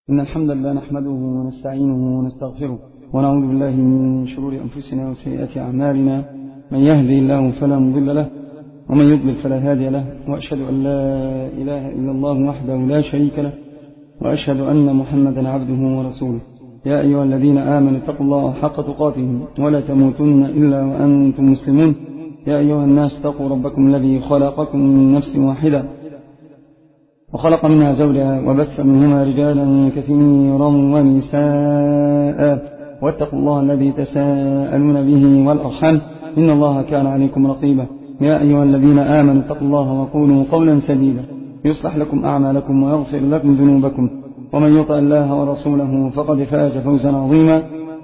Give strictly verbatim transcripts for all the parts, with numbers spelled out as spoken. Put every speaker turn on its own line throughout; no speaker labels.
إن الحمد لله نحمده ونستعينه ونستغفره ونعوذ بالله من شرور أنفسنا وسيئات أعمالنا. من يهدي الله فلا مضل له ومن يضلل فلا هادي له، وأشهد أن لا إله إلا الله وحده لا شريك له، وأشهد أن محمدا عبده ورسوله. يا أيها الذين آمنوا اتقوا الله حق تقاته ولا تموتن إلا وأنتم مسلمون. يا أيها الناس اتقوا ربكم الذي خلقكم من نفس واحدة وخلق منها زوجها وبث منهما رجالا كثيرا ونساء، واتقوا الله الذي تساءلون به والأرحام إن الله كان عليكم رقيبا. يا أيها الذين آمنوا اتقوا الله وقولوا قولا سديدا يصلح لكم أعمالكم ويغفر لكم ذنوبكم، ومن يطع الله ورسوله فقد فاز فوزا عظيما.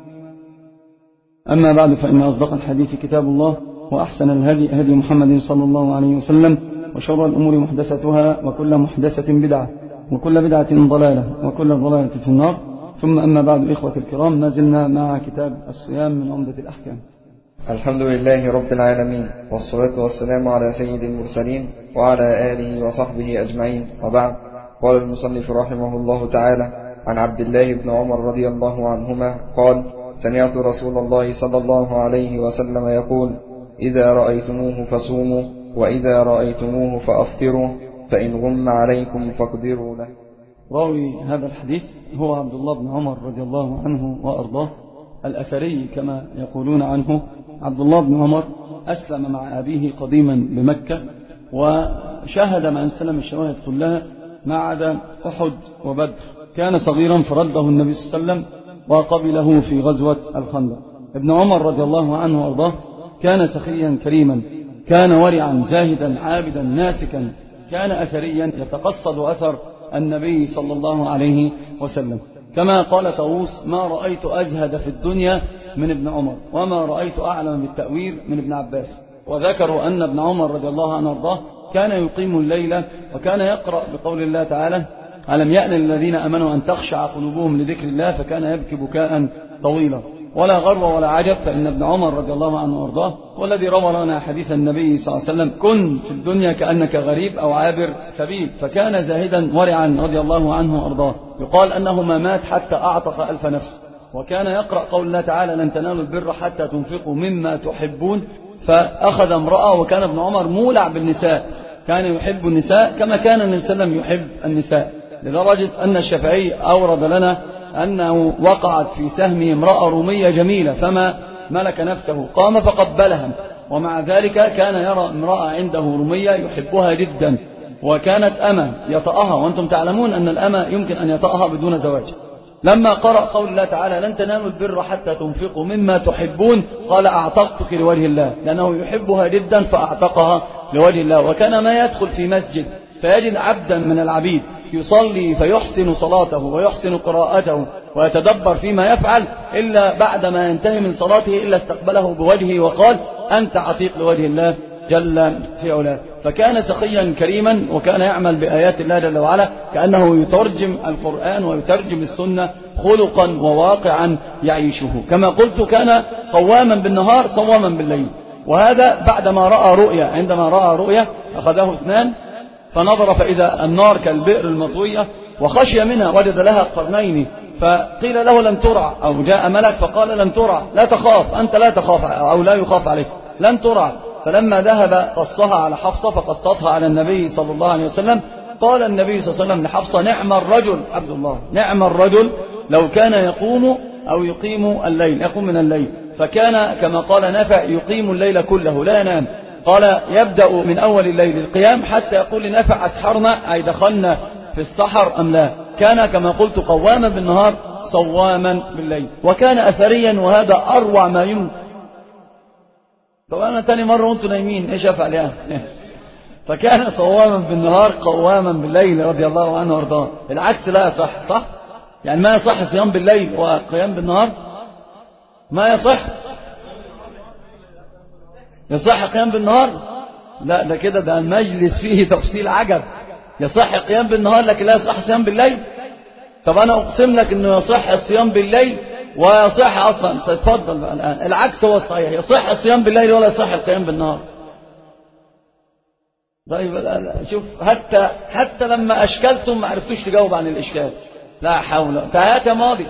أما بعد، فإن أصدق الحديث كتاب الله، وأحسن الهدي هدي محمد صلى الله عليه وسلم، وشر الأمور محدثتها، وكل محدثة بدعة، وكل بدعة ضلالة، وكل ضلالة في النار. ثم أما بعد، إخوة الكرام، ما زلنا مع كتاب الصيام من عمدة الأحكام.
الحمد لله رب العالمين، والصلاة والسلام على سيد المرسلين وعلى آله وصحبه أجمعين، وبعد. قال المصنف رحمه الله تعالى: عن عبد الله بن عمر رضي الله عنهما قال: سمعت رسول الله صلى الله عليه وسلم يقول: إذا رأيتموه فصوموا، وإذا رأيتموه فأفطروا، فإن غم عليكم فاقدروا له.
راوي هذا الحديث هو عبد الله بن عمر رضي الله عنه وأرضاه الأثري كما يقولون عنه. عبد الله بن عمر أسلم مع أبيه قديما بمكة، وشاهد مع السلام الشواهد كلها ما عدا أحد وبدر. كان صغيرا فرده النبي صلى الله عليه وسلم وقبله في غزوة الخندق. ابن عمر رضي الله عنه وأرضاه كان سخيا كريما، كان ورعا زاهدا عابدا ناسكا، كان أثريا يتقصد أثر النبي صلى الله عليه وسلم. كما قال طاووس: ما رأيت أزهد في الدنيا من ابن عمر، وما رأيت أعلم بالتأويل من ابن عباس. وذكروا أن ابن عمر رضي الله عنه وارضاه كان يقيم الليل، وكان يقرأ بقول الله تعالى: ألم يأن الذين أمنوا أن تخشع قلوبهم لذكر الله، فكان يبكي بكاء طويلا. ولا غرو ولا عجب، فإن ابن عمر رضي الله عنه وارضاه والذي روى لنا حديث النبي صلى الله عليه وسلم: كن في الدنيا كأنك غريب أو عابر سبيل. فكان زاهدا ورعا رضي الله عنه وارضاه. يقال أنه ما مات حتى أعتق ألف نفس. وكان يقرأ قول الله تعالى: لن تنالوا البر حتى تنفقوا مما تحبون. فأخذ امرأة، وكان ابن عمر مولع بالنساء، كان يحب النساء كما كان النبي صلى الله عليه وسلم يحب النساء، لدرجة أن الشافعي أورد لنا أنه وقعت في سهمه امرأة رومية جميلة فما ملك نفسه، قام فقبلها، ومع ذلك كان يرى امرأة عنده رومية يحبها جدا، وكانت أمة يطأها، وأنتم تعلمون أن الأمة يمكن أن يطأها بدون زواج. لما قرأ قول الله تعالى: لن تنالوا البر حتى تنفقوا مما تحبون، قال: أعتقتك لوجه الله، لأنه يحبها جدا فأعتقها لوجه الله. وكان ما يدخل في مسجد فيجد عبدا من العبيد يصلي فيحسن صلاته ويحسن قراءته ويتدبر فيما يفعل، إلا بعدما ينتهي من صلاته إلا استقبله بوجهه وقال: أنت عتيق لوجه الله جل في علاه. فكان سخيا كريما، وكان يعمل بآيات الله جل وعلا كأنه يترجم القرآن ويترجم السنة خلقا وواقعا يعيشه. كما قلت، كان قواما بالنهار صواما بالليل. وهذا بعدما رأى رؤيا، عندما رأى رؤيا أخذه اثنان فنظر فإذا النار كالبئر المطوية، وخشي منها، وجد لها قرنين، فقيل له: لن ترع، أو جاء ملك فقال: لن ترع، لا تخاف، أنت لا تخاف، أو لا يخاف عليك، لن ترع. فلما ذهب قصها على حفصة فقصتها على النبي صلى الله عليه وسلم. قال النبي صلى الله عليه وسلم لحفصة: نعم الرجل عبد الله، نعم الرجل لو كان يقوم أو يقيم الليل، يقوم من الليل. فكان كما قال نافع: يقيم الليل كله لا ينام. قال: يبدأ من أول الليل القيام حتى يقول لنافع: أسحرنا، أي دخلنا في السحر أم لا. كان كما قلت قواما بالنهار صواما بالليل، وكان أثريا، وهذا أروع ما يمكن. طبعا أنا تاني مرة وانتم نايمين إيش أفعل يعني؟ فكان صواما بالنهار قواما بالليل رضي الله عنه وارضاه. العكس لا يصح، صح؟ يعني ما يصح صيام بالليل وقيام بالنهار؟ ما يصح. يصح قيام بالنهار؟ لا، ده كده ده المجلس فيه تفصيل عجب. يصح قيام بالنهار لكن لا يصح صيام بالليل. طب أنا أقسم لك أنه يصح الصيام بالليل ويصح أصلا. تتفضل بقى الآن، العكس هو الصحيح، يصح الصيام بالليل ولا يصح القيام بالنهار. طيب شوف، حتى حتى لما أشكلتم ما عرفتوش تجاوب عن الإشكال. لا حول. تهات يا ماضي.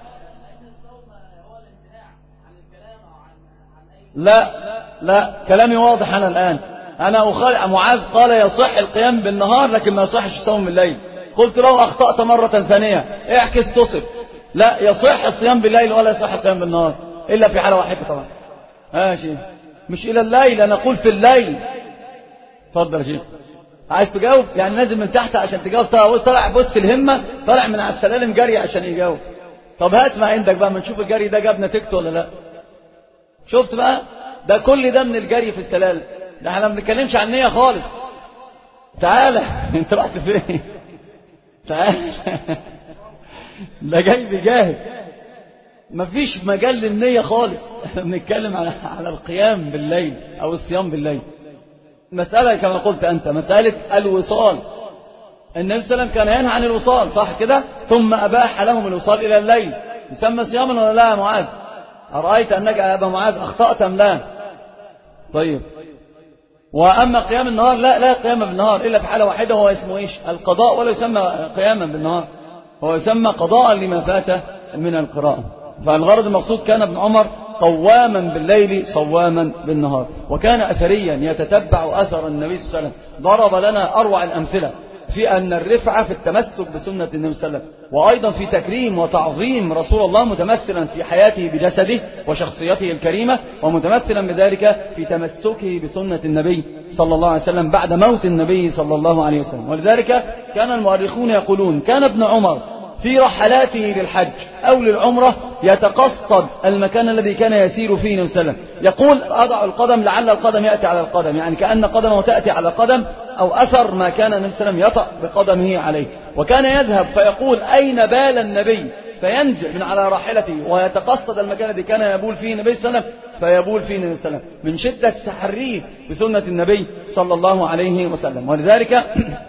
لا لا كلامي واضح أنا الآن. أنا أخالف معاذ قال يصح القيام بالنهار لكن ما يصحش الصوم بالليل. قلت له أخطأت مرة ثانية اعكس تصف. لا يصح الصيام بالليل ولا يصح القيام بالنهار إلا في حالة واحدة طبعا. ها شيخ مش إلى الليل أنا أقول في الليل. اتفضل يا شيخ. عايز تجاوب يعني نازل من تحت عشان تجاوب. طلع بص الهمة طلع من على السلالم جري عشان يجاوب. طب هات ما عندك بقى ما نشوف الجري ده جاب نتيجته ولا لا. شفت بقى ده كل ده من الجري في السلالم. ده احنا ما بنتكلمش عن نية خالص. تعالى انت رحت فين؟ تعالى ده جاي بجاهد. مفيش مجال للنية خالص. احنا بنتكلم على على القيام بالليل او الصيام بالليل. مسألة كما قلت أنت مسألة الوصال. النبي صلى الله عليه وسلم كان ينهى عن الوصال صح كده ثم أباح لهم الوصال إلى الليل. يسمى صياما ولا لا يا معاذ؟ أرأيت أنك يا أبا معاذ أخطأت أم لا؟ طيب. وأما قيام النهار لا لا قيام بالنهار إلا في حالة واحدة هو اسمه إيش؟ القضاء. ولا يسمى قياما بالنهار هو يسمى قضاء لما فات من القراءة. فالغرض المقصود كان ابن عمر قواما بالليل صواما بالنهار. وكان أثريا يتتبع أثر النبي صلى الله عليه وسلم. ضرب لنا أروع الأمثلة في أن الرفعة في التمسك بسنة النبي صلى الله عليه وسلم وأيضا في تكريم وتعظيم رسول الله متمثلا في حياته بجسده وشخصيته الكريمة ومتمثلا بذلك في تمسكه بسنة النبي صلى الله عليه وسلم بعد موت النبي صلى الله عليه وسلم. ولذلك كان المؤرخون يقولون كان ابن عمر في رحلاته للحج أو للعمرة يتقصد المكان الذي كان يسير فيه النبي صلى الله عليه وسلم. يقول أضع القدم لعل القدم يأتي على القدم يعني كأن قدمه تأتي على قدم أو أثر ما كان النبي صلى الله عليه وسلم يطأ بقدمه عليه. وكان يذهب فيقول أين بال النبي فينزل من على راحلته ويتقصد المكان الذي كان يبول فيه النبي صلى الله عليه وسلم فيبول فيه النبي صلى الله عليه وسلم من شدة تحريه بسنة النبي صلى الله عليه وسلم. ولذلك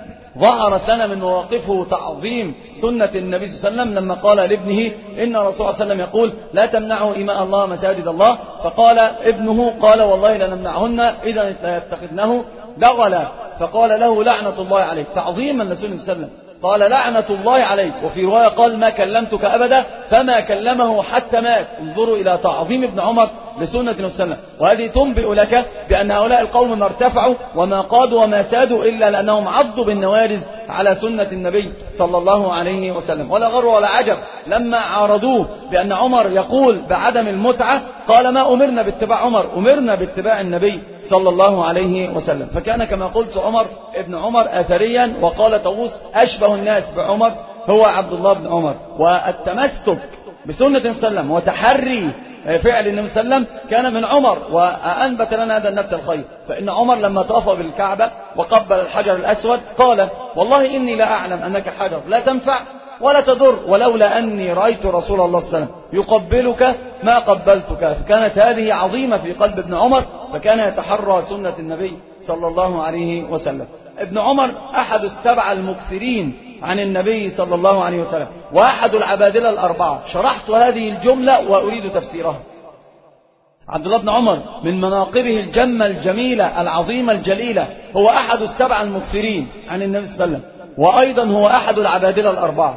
ظهرت لنا من مواقفه تعظيم سنة النبي صلى الله عليه وسلم لما قال لابنه إن الرسول صلى الله عليه وسلم يقول لا تمنعوا إماء الله مساجد الله. فقال ابنه قال والله لنمنعهن إذا يتخذنه دغلا. فقال له لعنة الله عليك تعظيما لسنة النبي صلى الله عليه وسلم. قال لعنة الله عليك. وفي رواية قال ما كلمتك أبدا فما كلمه حتى مات. انظروا إلى تعظيم ابن عمر لسنة النبي صلى الله عليه وسلم. وهذه تنبئ لك بأن هؤلاء القوم ما ارتفعوا وما قادوا وما سادوا إلا لأنهم عضوا بالنوارز على سنة النبي صلى الله عليه وسلم. ولا غر ولا عجب لما عارضوه بأن عمر يقول بعدم المتعة قال ما أمرنا باتباع عمر أمرنا باتباع النبي صلى الله عليه وسلم. فكان كما قلت عمر ابن عمر أثريا. وقال طاووس أشبه الناس بعمر هو عبد الله بن عمر. والتمسك بسنة النبي صلى الله عليه وسلم وتحري فعل النبي صلى الله عليه وسلم كان من عمر. وأنبت لنا هذا النبت الخير. فإن عمر لما طاف بالكعبة وقبل الحجر الأسود قال والله إني لا أعلم أنك حجر لا تنفع ولا تضر ولولا أني رأيت رسول الله صلى الله عليه وسلم يقبلك ما قبلتك. فكانت هذه عظيمة في قلب ابن عمر فكان يتحرى سنة النبي صلى الله عليه وسلم. ابن عمر أحد السبع المكثرين عن النبي صلى الله عليه وسلم وأحد العبادلة الأربعة. شرحت هذه الجملة وأريد تفسيرها. عبد الله بن عمر من مناقبه الجمة الجميلة العظيمة الجليلة هو أحد السبع المكثرين عن النبي صلى الله عليه وسلم وأيضا هو أحد العبادلة الأربعة.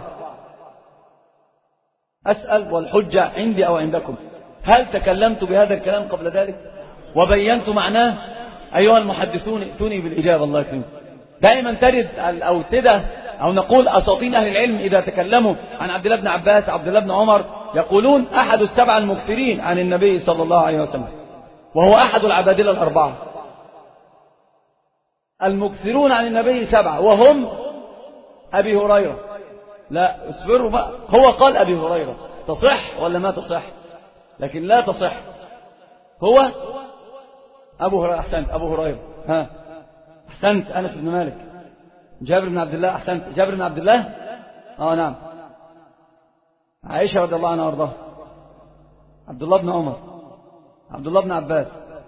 أسأل والحجة عندي أو عندكم هل تكلمت بهذا الكلام قبل ذلك وبينت معناه؟ أيها المحدثون ائتوني بالإجابة الله يكرمكم. دائما ترد الأوتدة أو نقول أساطين أهل العلم إذا تكلموا عن عبد الله بن عباس عبد الله بن عمر يقولون أحد السبع المكثرين عن النبي صلى الله عليه وسلم وهو أحد العبادلة الأربعة. المكثرون عن النبي سبعة وهم أبي هريرة. لا اصبروا بقى هو قال أبي هريرة تصح ولا ما تصح؟ لكن لا تصح. هو أبو هريرة. أحسنت أبو هريرة. ها أحسنت أنس بن مالك. جابر بن عبد الله. أحسنت جابر بن عبد الله. آه نعم. عائشة رضي الله عنها وارضاها. عبد الله بن عمر. عبد الله بن عباس.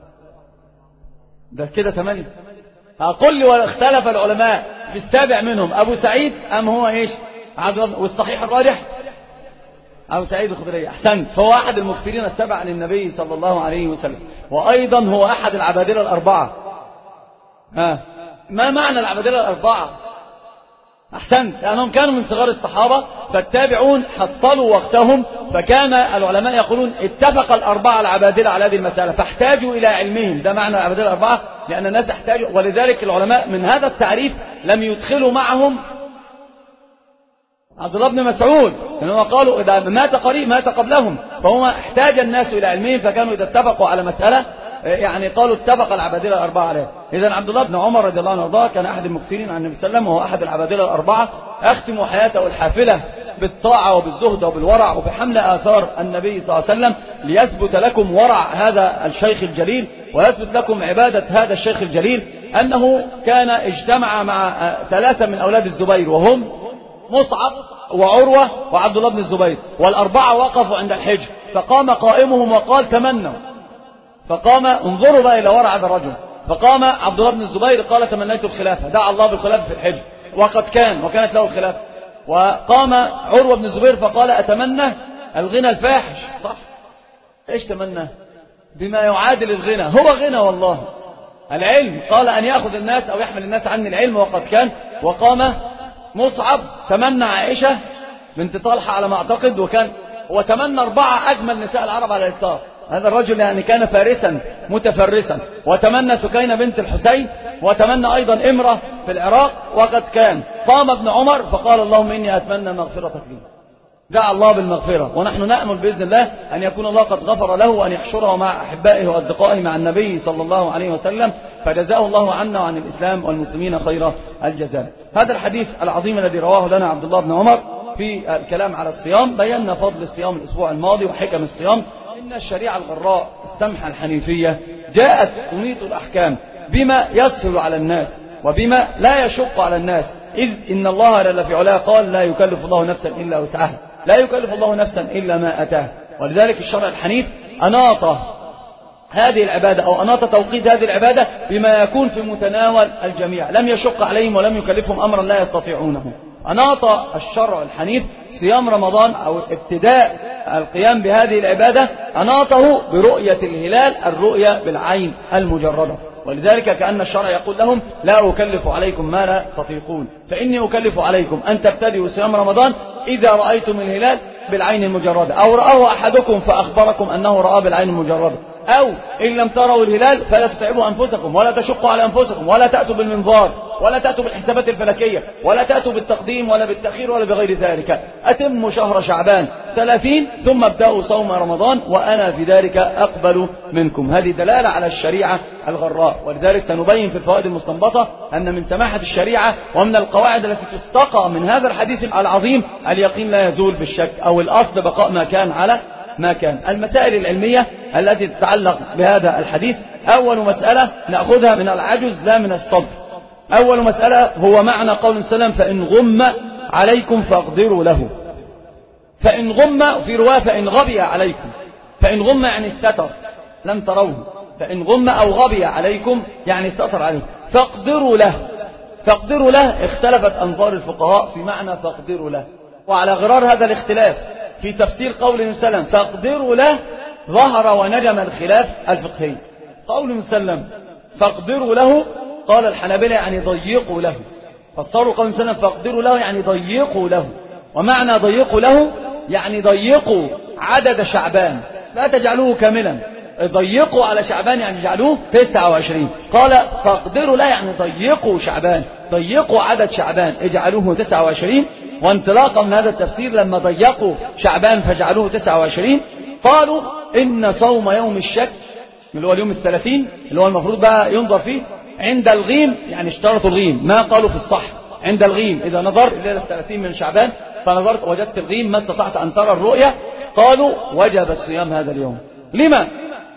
ده كده ثمانية. أقول لي واختلف العلماء في السابع منهم أبو سعيد أم هو إيش عبد الله. والصحيح الراجح أبو سعيد الخدري. أحسنت. فهو أحد المكثرين السبع عن النبي صلى الله عليه وسلم وأيضا هو أحد العبادلة الأربعة. ها ما معنى العبادلة الأربعة؟ أحسنت، لأنهم كانوا من صغار الصحابة، فالتابعون حصلوا وقتهم، فكان العلماء يقولون اتفق الأربعة العبادلة على هذه المسألة فاحتاجوا إلى علمهم. ده معنى العبادلة الأربعة، لأن الناس احتاجوا، ولذلك العلماء من هذا التعريف لم يدخلوا معهم عبد الله بن مسعود، لأنهم قالوا إذا مات قريب مات قبلهم، فهم احتاج الناس إلى علمهم، فكانوا إذا اتفقوا على مسألة يعني قالوا اتفق العبادلة الأربعة عليه. إذن عبد الله بن عمر رضي الله عنه وارضاه كان أحد المكثرين عن النبي صلى الله عليه وسلم، وهو أحد العبادلة الأربعة. أختم حياته الحافلة بالطاعة وبالزهد وبالورع وبحمل آثار النبي صلى الله عليه وسلم، ليثبت لكم ورع هذا الشيخ الجليل ويثبت لكم عبادة هذا الشيخ الجليل، أنه كان اجتمع مع ثلاثة من أولاد الزبير، وهم مصعب وعروة وعبد الله بن الزبير، والأربعة وقفوا عند الحجر، فقام قائمهم وقال تمنوا، فقام انظروا بقى إلى ورع هذا الرجل، فقام عبد الله بن الزبير قال تمنيت الخلافة، دعا الله بالخلافة في الحجر وقد كان وكانت له الخلافة. وقام عروة بن الزبير فقال أتمنى الغنى الفاحش، صح، ايش تمنى بما يعادل الغنى، هو غنى والله العلم، قال أن يأخذ الناس أو يحمل الناس عني العلم وقد كان. وقام مصعب تمنى عائشة بنت طلحة على ما أعتقد، وكان وتمنى أربعة أجمل نساء العرب على الإطلاق، هذا الرجل يعني كان فارسا متفرسا، وتمنى سكينة بنت الحسين، وتمنى أيضا إمرة في العراق وقد كان. قام ابن عمر فقال اللهم إني أتمنى مغفرتك لي، دعا الله بالمغفرة، ونحن نأمل بإذن الله أن يكون الله قد غفر له وأن يحشره مع أحبائه وأصدقائه مع النبي صلى الله عليه وسلم، فجزاه الله عنا وعن الإسلام والمسلمين خير الجزاء. هذا الحديث العظيم الذي رواه لنا عبد الله بن عمر في الكلام على الصيام، بينا فضل الصيام الأسبوع الماضي وحكم الصيام. إن الشريعة الغراء السمحة الحنيفية جاءت تميط الأحكام بما يسهل على الناس وبما لا يشق على الناس، إذ إن الله جل في علاه قال لا يكلف الله نفسا إلا وسعها، لا يكلف الله نفسا إلا ما أتاه. ولذلك الشرع الحنيف أناط هذه العبادة أو أناط توقيت هذه العبادة بما يكون في متناول الجميع، لم يشق عليهم ولم يكلفهم أمرا لا يستطيعونه. أناط الشرع الحنيف صيام رمضان أو ابتداء القيام بهذه العبادة، أناطه برؤية الهلال، الرؤية بالعين المجردة. ولذلك كأن الشرع يقول لهم لا أكلف عليكم ما لا تطيقون، فإني أكلف عليكم أن تبتدئوا صيام رمضان إذا رأيتم الهلال بالعين المجردة، أو رآه أحدكم فأخبركم أنه رأى بالعين المجردة، أو إن لم تروا الهلال فلا تتعبوا أنفسكم ولا تشقوا على أنفسكم ولا تأتوا بالمنظار ولا تأتوا بالحسابات الفلكية ولا تأتوا بالتقديم ولا بالتأخير ولا بغير ذلك، أتموا شهر شعبان ثلاثين ثم ابدأوا صوم رمضان وأنا في ذلك أقبل منكم. هذه دلالة على الشريعة الغراء. ولذلك سنبين في الفوائد المستنبطة أن من سماحة الشريعة ومن القواعد التي تستقى من هذا الحديث العظيم اليقين لا يزول بالشك، أو الأصل بقاء ما كان على ما كان. المسائل العلمية التي تتعلق بهذا الحديث، أول مسألة نأخذها من العجز لا من الصبر. أول مسألة هو معنى قول السلام فإن غم عليكم فاقدروا له. فإن غم في رواية فإن غبي عليكم، فإن غم يعني استتر لم تروه، فإن غم أو غبي عليكم يعني استتر عليكم، فاقدروا له. فاقدروا له اختلفت أنظار الفقهاء في معنى فاقدروا له، وعلى غرار هذا الاختلاف في تفسير قول السلام فاقدروا له ظهر ونجم الخلاف الفقهي. قول السلام فاقدروا له قال الحنابلة يعني ضيقوا له، فسروا قول السلام فاقدروا له يعني ضيقوا له، ومعنى ضيقوا له يعني ضيقوا عدد شعبان لا تجعلوه كاملا، ضيقوا على شعبان يعني جعلوه تسعة وعشرين. قال فاقدروا له يعني ضيقوا شعبان، ضيقوا عدد شعبان اجعلوه تسعة وعشرين. وانطلاقا من هذا التفسير لما ضيقوا شعبان فجعلوه تسعة وعشرين، قالوا إن صوم يوم الشك اللي هو اليوم الثلاثين اللي هو المفروض بقى ينظر فيه عند الغيم، يعني اشترطوا الغيم ما قالوا في الصح عند الغيم، إذا نظرت الليلة الثلاثين من شعبان فنظرت وجدت الغيم ما استطعت أن ترى الرؤية، قالوا وجب الصيام هذا اليوم. لما؟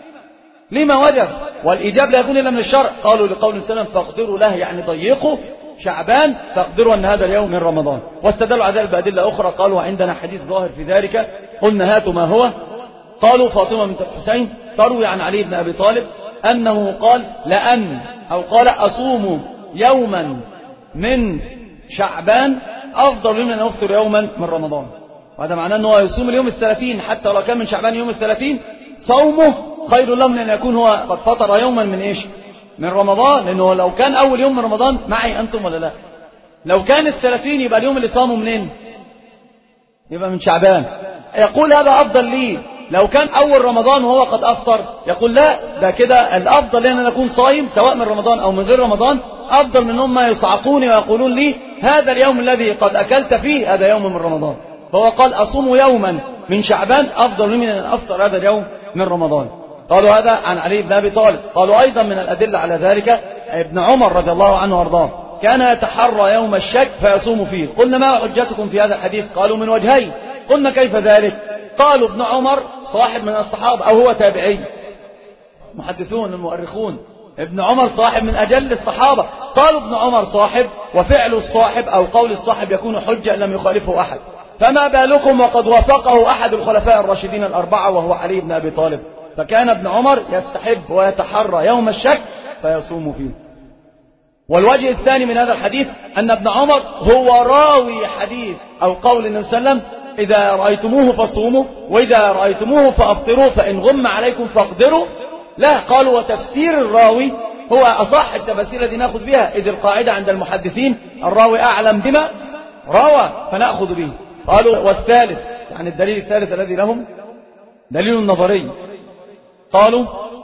لما وجب؟ والإجاب لا يكون إلا من الشرع. قالوا لقول السلام فاقدروا له يعني ضيقوا شعبان فاقدروا أن هذا اليوم من رمضان، واستدلوا على ذلك بأدلة أخرى. قالوا عندنا حديث ظاهر في ذلك، قلنا هاتوا ما هو. قالوا فاطمة بنت الحسين تروي عن علي بن أبي طالب أنه قال لأن أو قال أصوم يوما من شعبان أفضل من أن أفطر يوما من رمضان، وهذا معناه أنه يصوم اليوم الثلاثين حتى لو كان من شعبان يوم الثلاثين صومه خير له من أن يكون هو قد فطر يوما من إيش؟ من رمضان، لأنه لو كان أول يوم من رمضان معي أنتم ولا لا؟ لو كان الثلاثين يبقى اليوم اللي صامه منين؟ يبقى من شعبان. يقول هذا أفضل لي. لو كان أول رمضان وهو قد أفطر يقول لا، ده كده الأفضل لي أن أكون صايم سواء من رمضان أو من غير رمضان، أفضل من هم يصعقوني ويقولون لي هذا اليوم الذي قد أكلت فيه هذا يوم من رمضان. فهو قال أصوم يوما من شعبان أفضل من أن أفطر هذا اليوم من رمضان. قالوا هذا عن علي بن أبي طالب. قالوا أيضا من الأدلة على ذلك ابن عمر رضي الله عنه وارضاه كان يتحرى يوم الشك فيصوم فيه. قلنا ما حجتكم في هذا الحديث؟ قالوا من وجهين. قلنا كيف ذلك؟ قالوا ابن عمر صاحب من الصحابة أو هو تابعي، محدثون المؤرخون ابن عمر صاحب من أجل الصحابة. قالوا ابن عمر صاحب، وفعل الصاحب أو قول الصاحب يكون حجة لم يخالفه أحد، فما بالكم وقد وافقه أحد الخلفاء الراشدين الأربعة وهو علي بن أبي طالب. فكان ابن عمر يستحب ويتحرى يوم الشك فيصوم فيه. والوجه الثاني من هذا الحديث أن ابن عمر هو راوي حديث أو قول النبي صلى الله عليه وسلم إذا رأيتموه فصوموا وإذا رأيتموه فأفطروا فإن غم عليكم فاقدروا. لا، قالوا وتفسير الراوي هو أصح التفاسير التي نأخذ بها، إذ القاعدة عند المحدثين الراوي أعلم بما روى فنأخذ به. قالوا والثالث، يعني الدليل الثالث الذي لهم دليل نظري، قالوا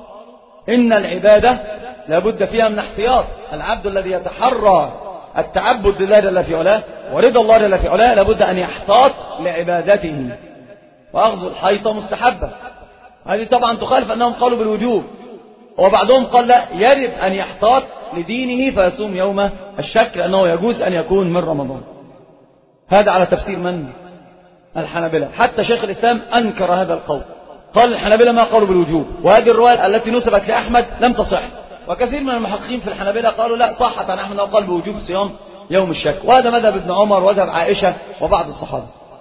إن العبادة لابد فيها من احتياط. العبد الذي يتحرى التعبد لله جل في علاه ورضا الله جل في علاه لابد أن يحتاط لعبادته، وأخذ الحيطة مستحبة. هذه طبعا تخالف أنهم قالوا بالوجوب، وبعضهم قال لا، يجب أن يحتاط لدينه فيصوم يوم الشك لأنه يجوز أن يكون من رمضان. هذا على تفسير من؟ الحنابلة. حتى شيخ الإسلام أنكر هذا القول، قال الحنابلة ما قالوا بالوجوب، وهذه الرواية التي نسبت لأحمد لم تصح. وكثير من المحققين في الحنابلة قالوا لا، صحت عن أحمد وقال بوجوب صيام يوم الشك، وهذا مذهب ابن عمر ومذهب عائشة وبعض الصحابة.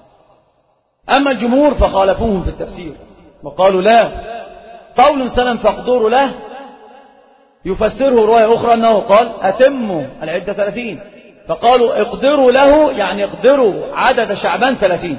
أما الجمهور فخالفوهم في التفسير وقالوا لا، قول سلم فاقدروا له يفسره رواية أخرى أنه قال أتموا العدة ثلاثين، فقالوا اقدروا له يعني اقدروا عدد شعبان ثلاثين.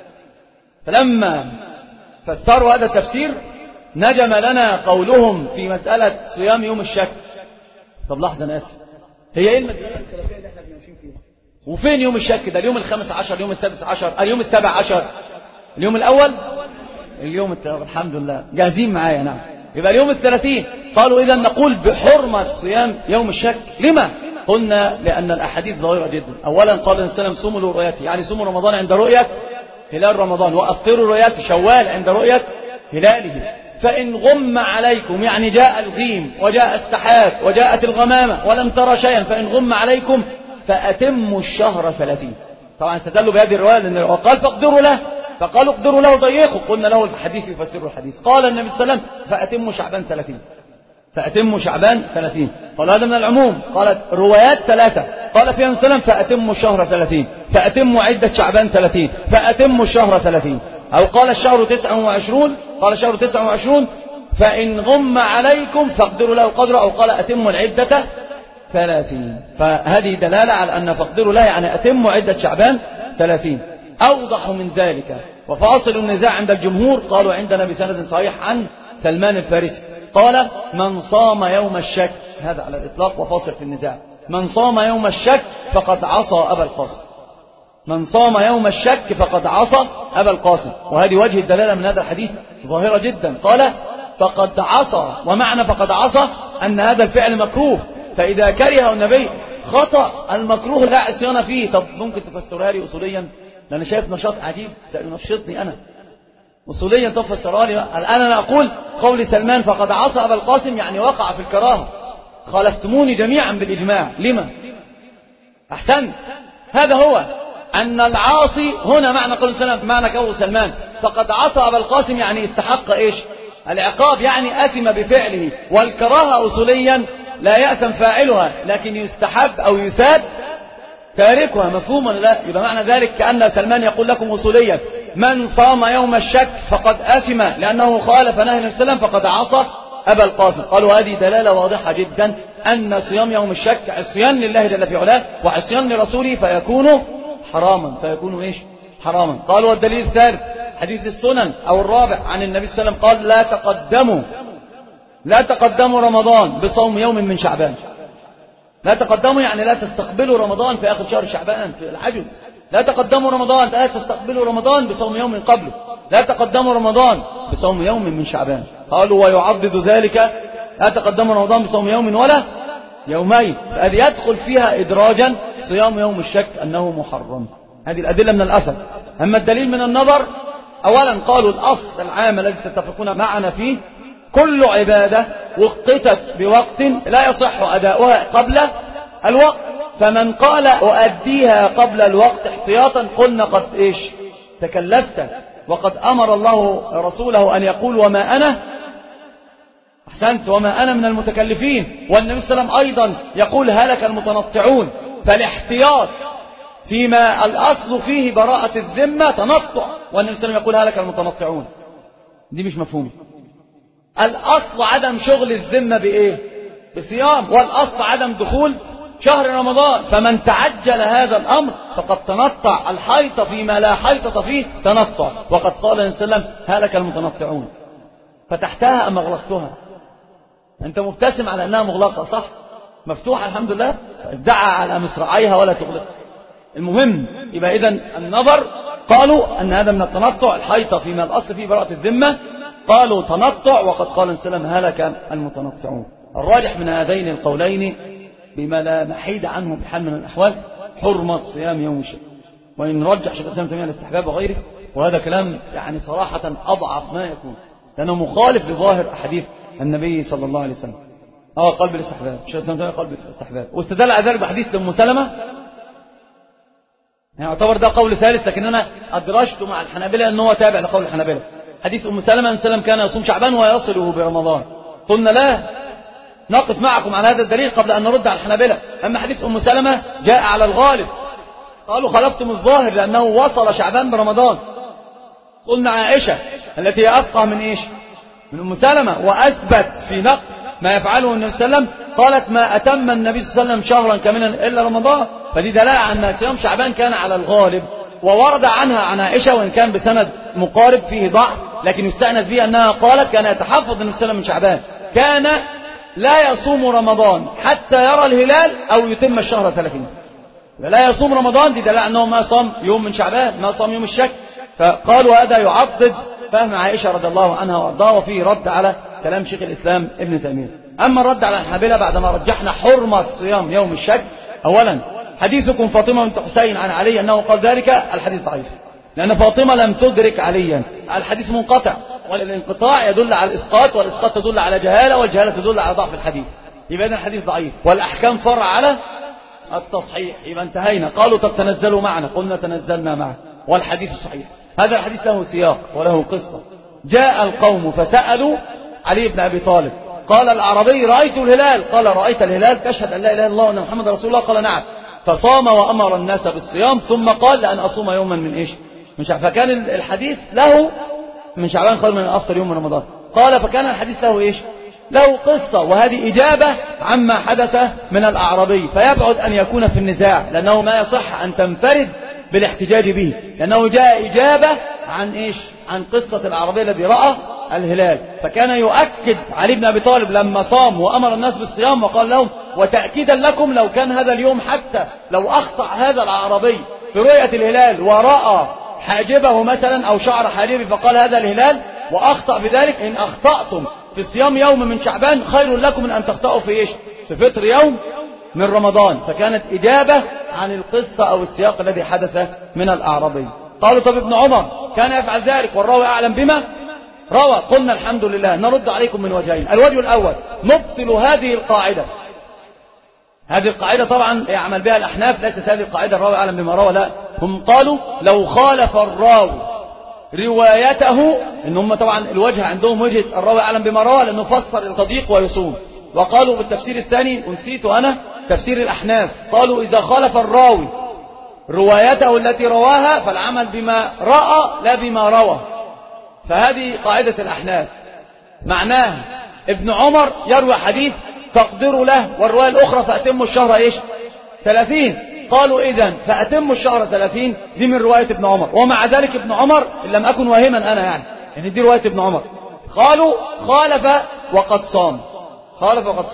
فلما فسروا هذا التفسير نجم لنا قولهم في مسألة صيام يوم الشك. طب لحظة أنا آسف، هي إيه المسألة الخلافية اللي احنا بنمشي فيها؟ وفين يوم الشك ده؟ اليوم الخامس عشر، اليوم السادس عشر، اليوم السابع عشر، اليوم الأول، اليوم التالي. الحمد لله جاهزين معايا. نعم، يبقى اليوم الثلاثين. قالوا إذا نقول بحرمة صيام يوم الشك. لما؟ قلنا لأن الأحاديث ظاهرة جدا. أولا قال النبي صلى الله عليه وسلم صوموا لرؤيته، يعني صوموا رمضان عند رؤية هلال رمضان، وأفطروا رؤية شوال عند رؤية هلاله. فإن غم عليكم يعني جاء الغيم وجاء السحاب وجاءت الغمامة ولم ترى شيئا، فإن غم عليكم فأتموا الشهر ثلاثين. طبعا استدلوا بهذه الرواية لأن قال فاقدروا له، فقالوا اقدروا له ضيقوا. قلنا له الحديث يفسر الحديث. قال النبي صلى الله عليه وسلم فأتموا شعبان ثلاثين، فأتموا شعبان ثلاثين. قال هذا من العموم. قالت روايات ثلاثة قال فيها النبي صلى الله عليه وسلم فأتموا الشهر ثلاثين، فأتموا عدة شعبان ثلاثين، فأتموا الشهر ثلاثين. أو قال الشهر تسعة وعشرون، قال الشهر تسعة وعشرون فإن غم عليكم فاقدروا له قدره، أو قال أتموا العدة ثلاثين. فهذه دلالة على أن فاقدروا له يعني أتموا عدة شعبان ثلاثين. أوضح من ذلك وفاصل النزاع عند الجمهور، قالوا عندنا بسند صحيح عن سلمان الفارسي قال من صام يوم الشك، هذا على الإطلاق وفاصل في النزاع، من صام يوم الشك فقد عصى أبا القاسم، من صام يوم الشك فقد عصى أبا القاسم. وهذه وجه الدلالة من هذا الحديث ظاهرة جدا. قال فقد عصى، ومعنى فقد عصى أن هذا الفعل مكروه، فإذا كره النبي خطأ المكروه لا عصيان فيه. طب ممكن تفسرها لي أصوليا؟ لأن شايف نشاط عجيب سينشطني أنا أصوليا. تفسرها لي الآن. أنا أقول قول سلمان فقد عصى أبا القاسم يعني وقع في الكراهة، خالفتموني جميعا بالإجماع. لما؟ أحسن، هذا هو أن العاصي هنا معنى قول سلمان، معنى قول سلمان فقد عصى أبا القاسم يعني استحق إيش؟ العقاب، يعني أثم بفعله. والكراهة أصوليا لا يأثم فاعلها لكن يستحب أو يساب تاركها. مفهوما لا؟ يبقى معنى ذلك كأن سلمان يقول لكم أصوليا من صام يوم الشك فقد أثم لأنه خالف نهي النبي صلى الله عليه وسلم فقد عصى أبا القاسم. قالوا هذه دلالة واضحة جدا أن صيام يوم الشك عصيان لله جل في علاه وعصيان لرسوله فيكون حراما، فيكون إيش؟ حراما. قالوا والدليل الثالث حديث السنن أو الرابع عن النبي صلى الله عليه وسلم قال لا تقدموا لا تقدموا رمضان بصوم يوم من شعبان. لا تقدموا يعني لا تستقبلوا رمضان في آخر شهر شعبان في العجز. لا تقدموا رمضان لا تستقبلوا رمضان بصوم يوم قبله. لا تقدموا رمضان بصوم يوم من شعبان. قالوا ويعضد ذلك لا تقدموا رمضان بصوم يوم ولا يومين. فهذه يدخل فيها إدراجا صيام يوم الشك أنه محرم. هذه الأدلة من الأثر. أما الدليل من النظر، أولا قالوا الأصل العام الذي تتفقون معنا فيه كل عبادة وقتت بوقت لا يصح أداؤها قبل الوقت. فمن قال أؤديها قبل الوقت احتياطا قلنا قد إيش تكلفت، وقد أمر الله رسوله أن يقول وما أنا أحسنت وما أنا من المتكلفين. والنبي صلى الله عليه وسلم أيضا يقول هلك المتنطعون. فالاحتياط فيما الأصل فيه براءة الذمة تنطع، والنبي صلى الله عليه وسلم يقول هلك المتنطعون. دي مش مفهومة. الأصل عدم شغل الذمة بإيه؟ بصيام. والأصل عدم دخول شهر رمضان. فمن تعجل هذا الأمر فقد تنطع. الحيط فيما لا حيطة فيه تنطع. وقد قال النبي صلى الله عليه وسلم هلك المتنطعون. فتحتها أم أغلقتها؟ أنت مبتسم على أنها مغلقة صح؟ مفتوحة الحمد لله. ادعى على مصراعيها ولا تغلق. المهم يبقى إذن النظر قالوا أن هذا من التنطع. الحيطة فيما الأصل فيه براءة الذمة قالوا تنطع. وقد قال النبي صلى الله عليه وسلم هلك المتنطعون. الراجح من هذين القولين بما لا محيد عنه بحال من الأحوال حرمة صيام يوم الشك. وإن رجح شيخ الإسلام تيمية الاستحباب وغيره، وهذا كلام يعني صراحة أضعف ما يكون لأنه مخالف لظاهر أحاديث النبي صلى الله عليه وسلم. اه قلب الاستحباب. شيخ الإسلام تيمية قلب الاستحباب. واستدل على ذلك بحديث أم سلمة. يعني يعتبر ده قول ثالث، لكن أنا أدرجته مع الحنابلة أنه هو تابع لقول الحنابلة. حديث أم سلمة أن سلم كان يصوم شعبان ويصله برمضان. قلنا لا نقف معكم على هذا الدليل قبل أن نرد على الحنابلة. أما حديث أم سلمة جاء على الغالب. قالوا خلفتم الظاهر لأنه وصل شعبان برمضان. قلنا عائشة التي هي أفقه من إيش؟ من أم سلمة، وأثبت في نقل ما يفعله النبي صلى الله عليه وسلم. قالت ما أتم النبي صلى الله عليه وسلم شهرا كاملا إلا رمضان. فدي دلالة على أن صيام شعبان كان على الغالب. وورد عنها عن عائشة وإن كان بسند مقارب فيه ضعف، لكن يستأنس به أنها قالت كان يتحفظ النبي صلى الله عليه وسلم من شعبان. كان لا يصوم رمضان حتى يرى الهلال أو يتم الشهر ثلاثين. لا يصوم رمضان دي دلالة أنه ما صام يوم من شعبان، ما صام يوم الشك. فقالوا هذا يعضد فهم عائشة رضي الله عنها وارضاها، وفيه رد على كلام شيخ الإسلام ابن تيمية. أما الرد على الحنابلة بعدما رجحنا حرمة صيام يوم الشك، أولا حديثكم فاطمة بنت حسين عن علي أنه قال ذلك الحديث ضعيف، لأن فاطمة لم تدرك عليا. الحديث منقطع، والانقطاع يدل على الإسقاط، والإسقاط تدل على جهالة، والجهالة تدل على ضعف الحديث. يبقى إذن الحديث ضعيف، والأحكام فرع على التصحيح. يبقى انتهينا. قالوا طب تنزلوا معنا، قلنا تنزلنا معه، والحديث صحيح. هذا الحديث له سياق وله قصة. جاء القوم فسألوا علي بن أبي طالب، قال الأعرابي رأيت الهلال. قال رأيت الهلال تشهد أن لا إله إلا الله وأن محمد رسول الله؟ قال نعم. فصام وأمر الناس بالصيام، ثم قال لأن أصوم يوما من إيش؟ من شعبان. فكان الحديث له من شعبان خير من أفطر يوم من رمضان. قال فكان الحديث له إيش؟ له قصة. وهذه إجابة عما حدث من الأعرابي، فيبعد أن يكون في النزاع، لأنه ما يصح أن تنفرد بالاحتجاج به، لأنه جاء إجابة عن إيش؟ عن قصة الأعرابي الذي رأى الهلال. فكان يؤكد علي بن أبي طالب لما صام وأمر الناس بالصيام وقال لهم وتأكيدا لكم لو كان هذا اليوم حتى لو أخطأ هذا الأعرابي في رؤية الهلال ورأى حاجبه مثلا أو شعر حاجبه فقال هذا الهلال وأخطأ بذلك، إن أخطأتم في صيام يوم من شعبان خير لكم من أن تخطئوا في إيش؟ في فطر يوم من رمضان. فكانت إجابة عن القصة أو السياق الذي حدث من الأعرابي. قالوا طب ابن عمر كان يفعل ذلك والراوي أعلم بما روى. قلنا الحمد لله. نرد عليكم من وجهين. الوجه الأول نبطل هذه القاعدة. هذه القاعدة طبعا يعمل بها الأحناف، ليست هذه القاعدة الراوي أعلم بما روى، لا، هم قالوا لو خالف الراوي روايته، إن هم طبعا الوجه عندهم وجهة الراوي أعلم بما روى لأنه فسر التضييق ويصوم. وقالوا بالتفسير الثاني ونسيت أنا تفسير الأحناف، قالوا إذا خالف الراوي روايته التي رواها فالعمل بما رأى لا بما روى. فهذه قاعدة الأحناف، معناها ابن عمر يروي حديث تقدر له، والرواية الأخرى فأتم الشهر إيش؟ ثلاثين. قالوا إذن فأتم الشهر ثلاثين دي من رواية ابن عمر، ومع ذلك ابن عمر إن لم أكن واهما أنا يعني يعني دي رواية ابن عمر. قالوا خالف وقد صام، خالف وقد صام.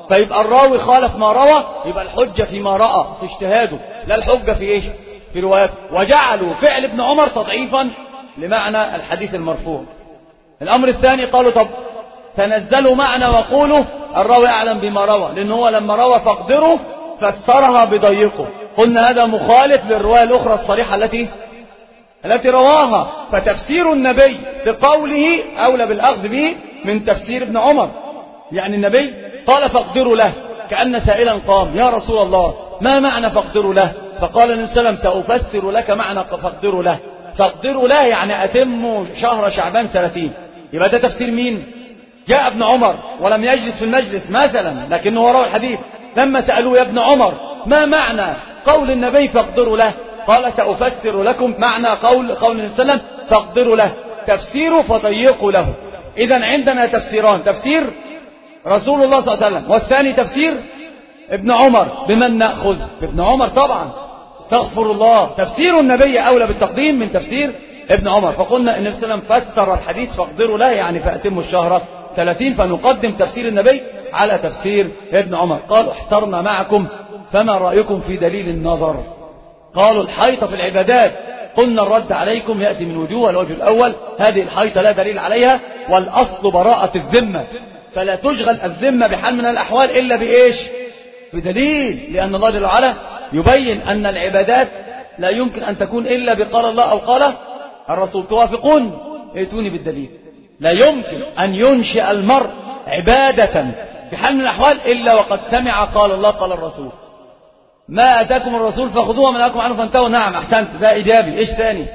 فيبقى الراوي خالف ما روى، يبقى الحجة فيما رأى في اجتهاده، لا الحجة في ايش؟ في رواياته. وجعلوا فعل ابن عمر تضعيفا لمعنى الحديث المرفوع. الأمر الثاني قالوا طب تنزلوا معنا وقولوا الراوي أعلم بما روى، لأنه هو لما روى فاقدروا فسرها بضيقه. قلنا هذا مخالف للرواية الأخرى الصريحة التي التي رواها. فتفسير النبي بقوله أولى بالأخذ به من تفسير ابن عمر. يعني النبي قال فاقدروا له، كأن سائلا قام يا رسول الله ما معنى فاقدروا له؟ فقال النبي صلى الله عليه وسلم سأفسر لك معنى فاقدروا له. فاقدروا له يعني أتموا شهر شعبان ثلاثين. يبقى ده تفسير مين؟ جاء ابن عمر ولم يجلس في المجلس مثلا، لكنه روى الحديث، لما سألوه يا ابن عمر ما معنى قول النبي فاقدروا له؟ قال سأفسر لكم معنى قول قول النبي صلى الله عليه وسلم فاقدروا له، تفسيره فضيقوا له. إذن عندنا تفسيران، تفسير رسول الله صلى الله عليه وسلم، والثاني تفسير ابن عمر. بمن نأخذ؟ بابن عمر طبعا، استغفر الله. تفسير النبي أولى بالتقديم من تفسير ابن عمر. فقلنا النبي صلى الله عليه وسلم فسر الحديث فاقدروا له يعني فأتموا الشهر ثلاثين، فنقدم تفسير النبي على تفسير ابن عمر. قالوا احترنا معكم فما رأيكم في دليل النظر؟ قالوا الحيطة في العبادات. قلنا الرد عليكم يأتي من وجوه. الوجه الأول هذه الحيطة لا دليل عليها، والأصل براءة الذمة، فلا تشغل الذمة بحال من الأحوال إلا بإيش؟ بدليل. لأن الله جل وعلا يبين أن العبادات لا يمكن أن تكون إلا بقال الله أو قال الرسول. توافقون؟ ائتوني بالدليل. لا يمكن أن ينشئ المرء عبادة بحال من الأحوال إلا وقد سمع قال الله قال الرسول. ما أتاكم الرسول فخذوه وما نهاكم عنه فانتهوا. نعم أحسنت، ده إيجابي. إيش ثاني؟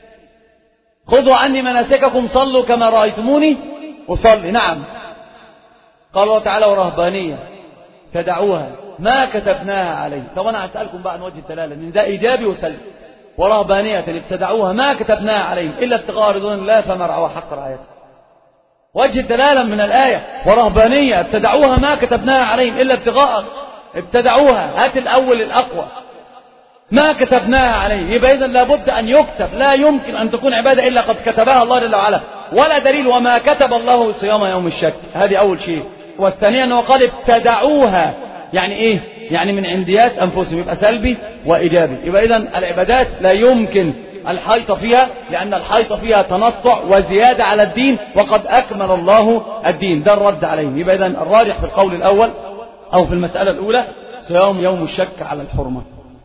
خذوا عني مناسككم صلوا كما رأيتموني أصلي. نعم. قال الله تعالى ورهبانية تدعوها ما كتبناها عليه. طب أنا أسألكم بقى عن وجه الدلالة، من ده إيجابي وسلبي. ورهبانية ابتدعوها ما كتبناها عليهم إلا ابتغاء رضوان الله فما رعوها حق رعايته. وجه الدلالة من الآية ورهبانية ابتدعوها ما كتبناها عليهم إلا ابتغاء، ابتدعوها. هات الأول الأقوى ما كتبناها عليه. يبقى إذن لابد أن يكتب، لا يمكن أن تكون عبادة إلا قد كتبها الله جل وعلا. ولا دليل وما كتب الله صيام يوم الشك. هذه أول شيء. والثانية أنه قال ابتدعوها، يعني إيه؟ يعني من عنديات أنفسهم. يبقى سلبي وإيجابي. يبقى إذن العبادات لا يمكن الحيطة فيها، لأن الحيطة فيها تنطع وزيادة على الدين، وقد أكمل الله الدين. ده الرد عليهم. يبقى إذن الراجح في القول الأول أو في المسألة الأولى صيام يوم الشك على الحرمة.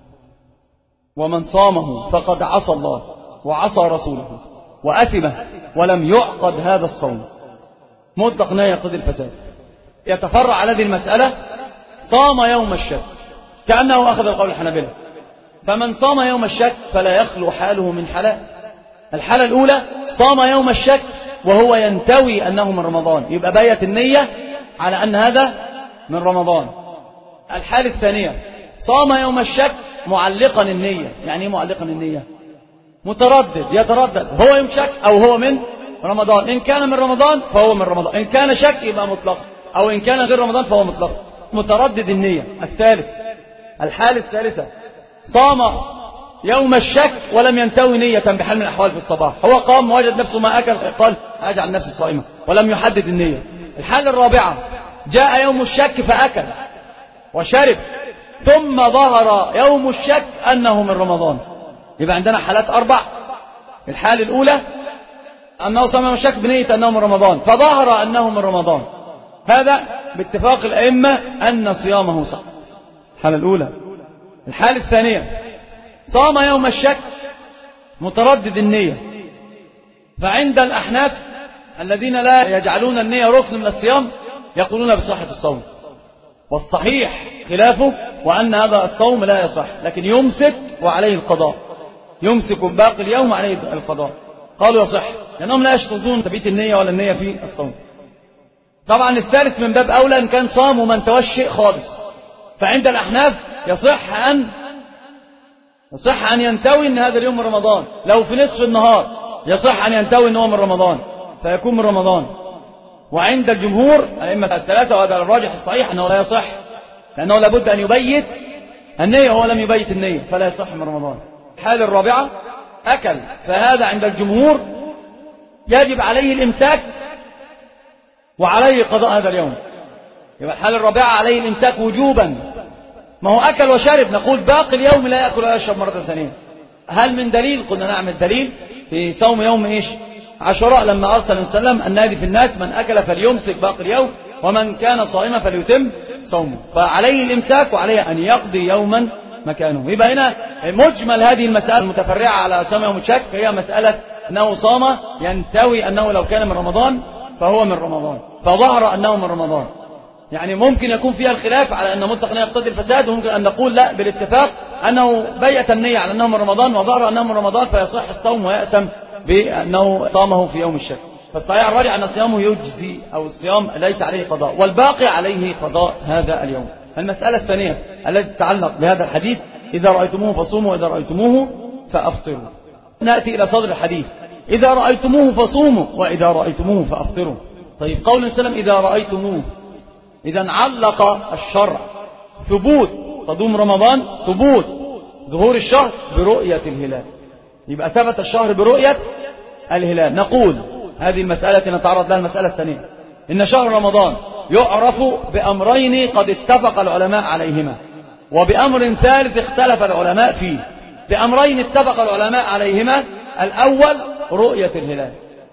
ومن صامه فقد عصى الله وعصى رسوله وأثم ولم يعقد هذا الصوم. مطلق لا يقضي الفساد. يتفرع على هذه المسألة صام يوم الشك، كأنه أخذ القول الحنابلة. فمن صام يوم الشك فلا يخلو حاله من حالات. الحالة الأولى صام يوم الشك وهو ينتوي أنه من رمضان، يبقى بيت النية على أن هذا من رمضان. الحالة الثانية صام يوم الشك معلقا النية. يعني ايه معلقا النية؟ متردد، يتردد هو يوم شك أو هو من رمضان. إن كان من رمضان فهو من رمضان، إن كان شك يبقى مطلق، أو إن كان غير رمضان فهو مطلق. متردد النية. الثالث الحالة الثالثة صام يوم الشك ولم ينتوي نية بحال من الأحوال في الصباح. هو قام وجد نفسه ما أكل قال أجعل نفسي صائمة ولم يحدد النية. الحالة الرابعة جاء يوم الشك فأكل وشرب ثم ظهر يوم الشك أنه من رمضان. يبقى عندنا حالات أربع. الحالة الأولى أنه صام يوم الشك بنية أنه من رمضان فظهر أنه من رمضان، هذا باتفاق الأئمة أن صيامه صح. الحالة الأولى. الحالة الثانية صام يوم الشك متردد النية، فعند الأحناف الذين لا يجعلون النية ركن من الصيام يقولون بصحة الصوم، والصحيح خلافه وأن هذا الصوم لا يصح، لكن يمسك وعليه القضاء، يمسك باقي اليوم وعليه القضاء. قالوا يصح لأنهم لا يشترطون تبيت النية ولا النية في الصوم. طبعا الثالث من باب أولى إن كان صام وما انتواش شيء خالص، فعند الأحناف يصح أن يصح أن ينتوي أن هذا اليوم من رمضان. لو في نصف النهار يصح أن ينتوي أنه من رمضان فيكون من رمضان. وعند الجمهور أئمة الثلاثة وهذا الراجح الصحيح أنه لا يصح، لأنه لابد أن يبيت النية وهو لم يبيت النية فلا يصح من رمضان. الحالة الرابعة أكل، فهذا عند الجمهور يجب عليه الإمساك وعليه قضاء هذا اليوم. يبقى الحالة الرابعة عليه الإمساك وجوبا. ما هو أكل وشرب، نقول باقي اليوم لا يأكل ولا يشرب مرة ثانية. هل من دليل؟ قلنا نعمل دليل في صوم يوم إيش؟ عاشوراء، لما أرسل السلام النادي في الناس من أكل فليمسك باقي اليوم ومن كان صائما فليتم صومه. فعليه الإمساك وعليه أن يقضي يوما مكانه. يبقى هنا مجمل هذه المسألة المتفرعة على صوم يوم الشك هي مسألة أنه صام ينتوي أنه لو كان من رمضان فهو من رمضان، فظهر أنه من رمضان. يعني ممكن يكون فيها الخلاف على أن مطلق يقتضي الفساد، وممكن أن نقول لا بالاتفاق أنه بيت النية على أنه من رمضان وظهر أنه من رمضان فيصح الصوم ويأثم بأنه صامه في يوم الشك. فالصحيح الراجع أن صيامه يجزي أو الصيام ليس عليه قضاء، والباقي عليه قضاء هذا اليوم. المسألة الثانية التي تتعلق بهذا الحديث إذا رأيتموه فصوموا وإذا رأيتموه فأفطروا. نأتي إلى صدر الحديث إذا رأيتموه فصوموا وإذا رأيتموه فأفطروا. طيب قول السلام إذا رأيتموه، إذا علق الشرع ثبوت قدوم رمضان، ثبوت ظهور الشهر برؤية الهلال، يبقى ثبت الشهر برؤية الهلال. نقول هذه المسألة التي نتعرض لها المسألة الثانية، إن شهر رمضان يعرف بأمرين قد اتفق العلماء عليهما، وبأمر ثالث اختلف العلماء فيه. بأمرين اتفق العلماء عليهما، الأول رؤية الهلال.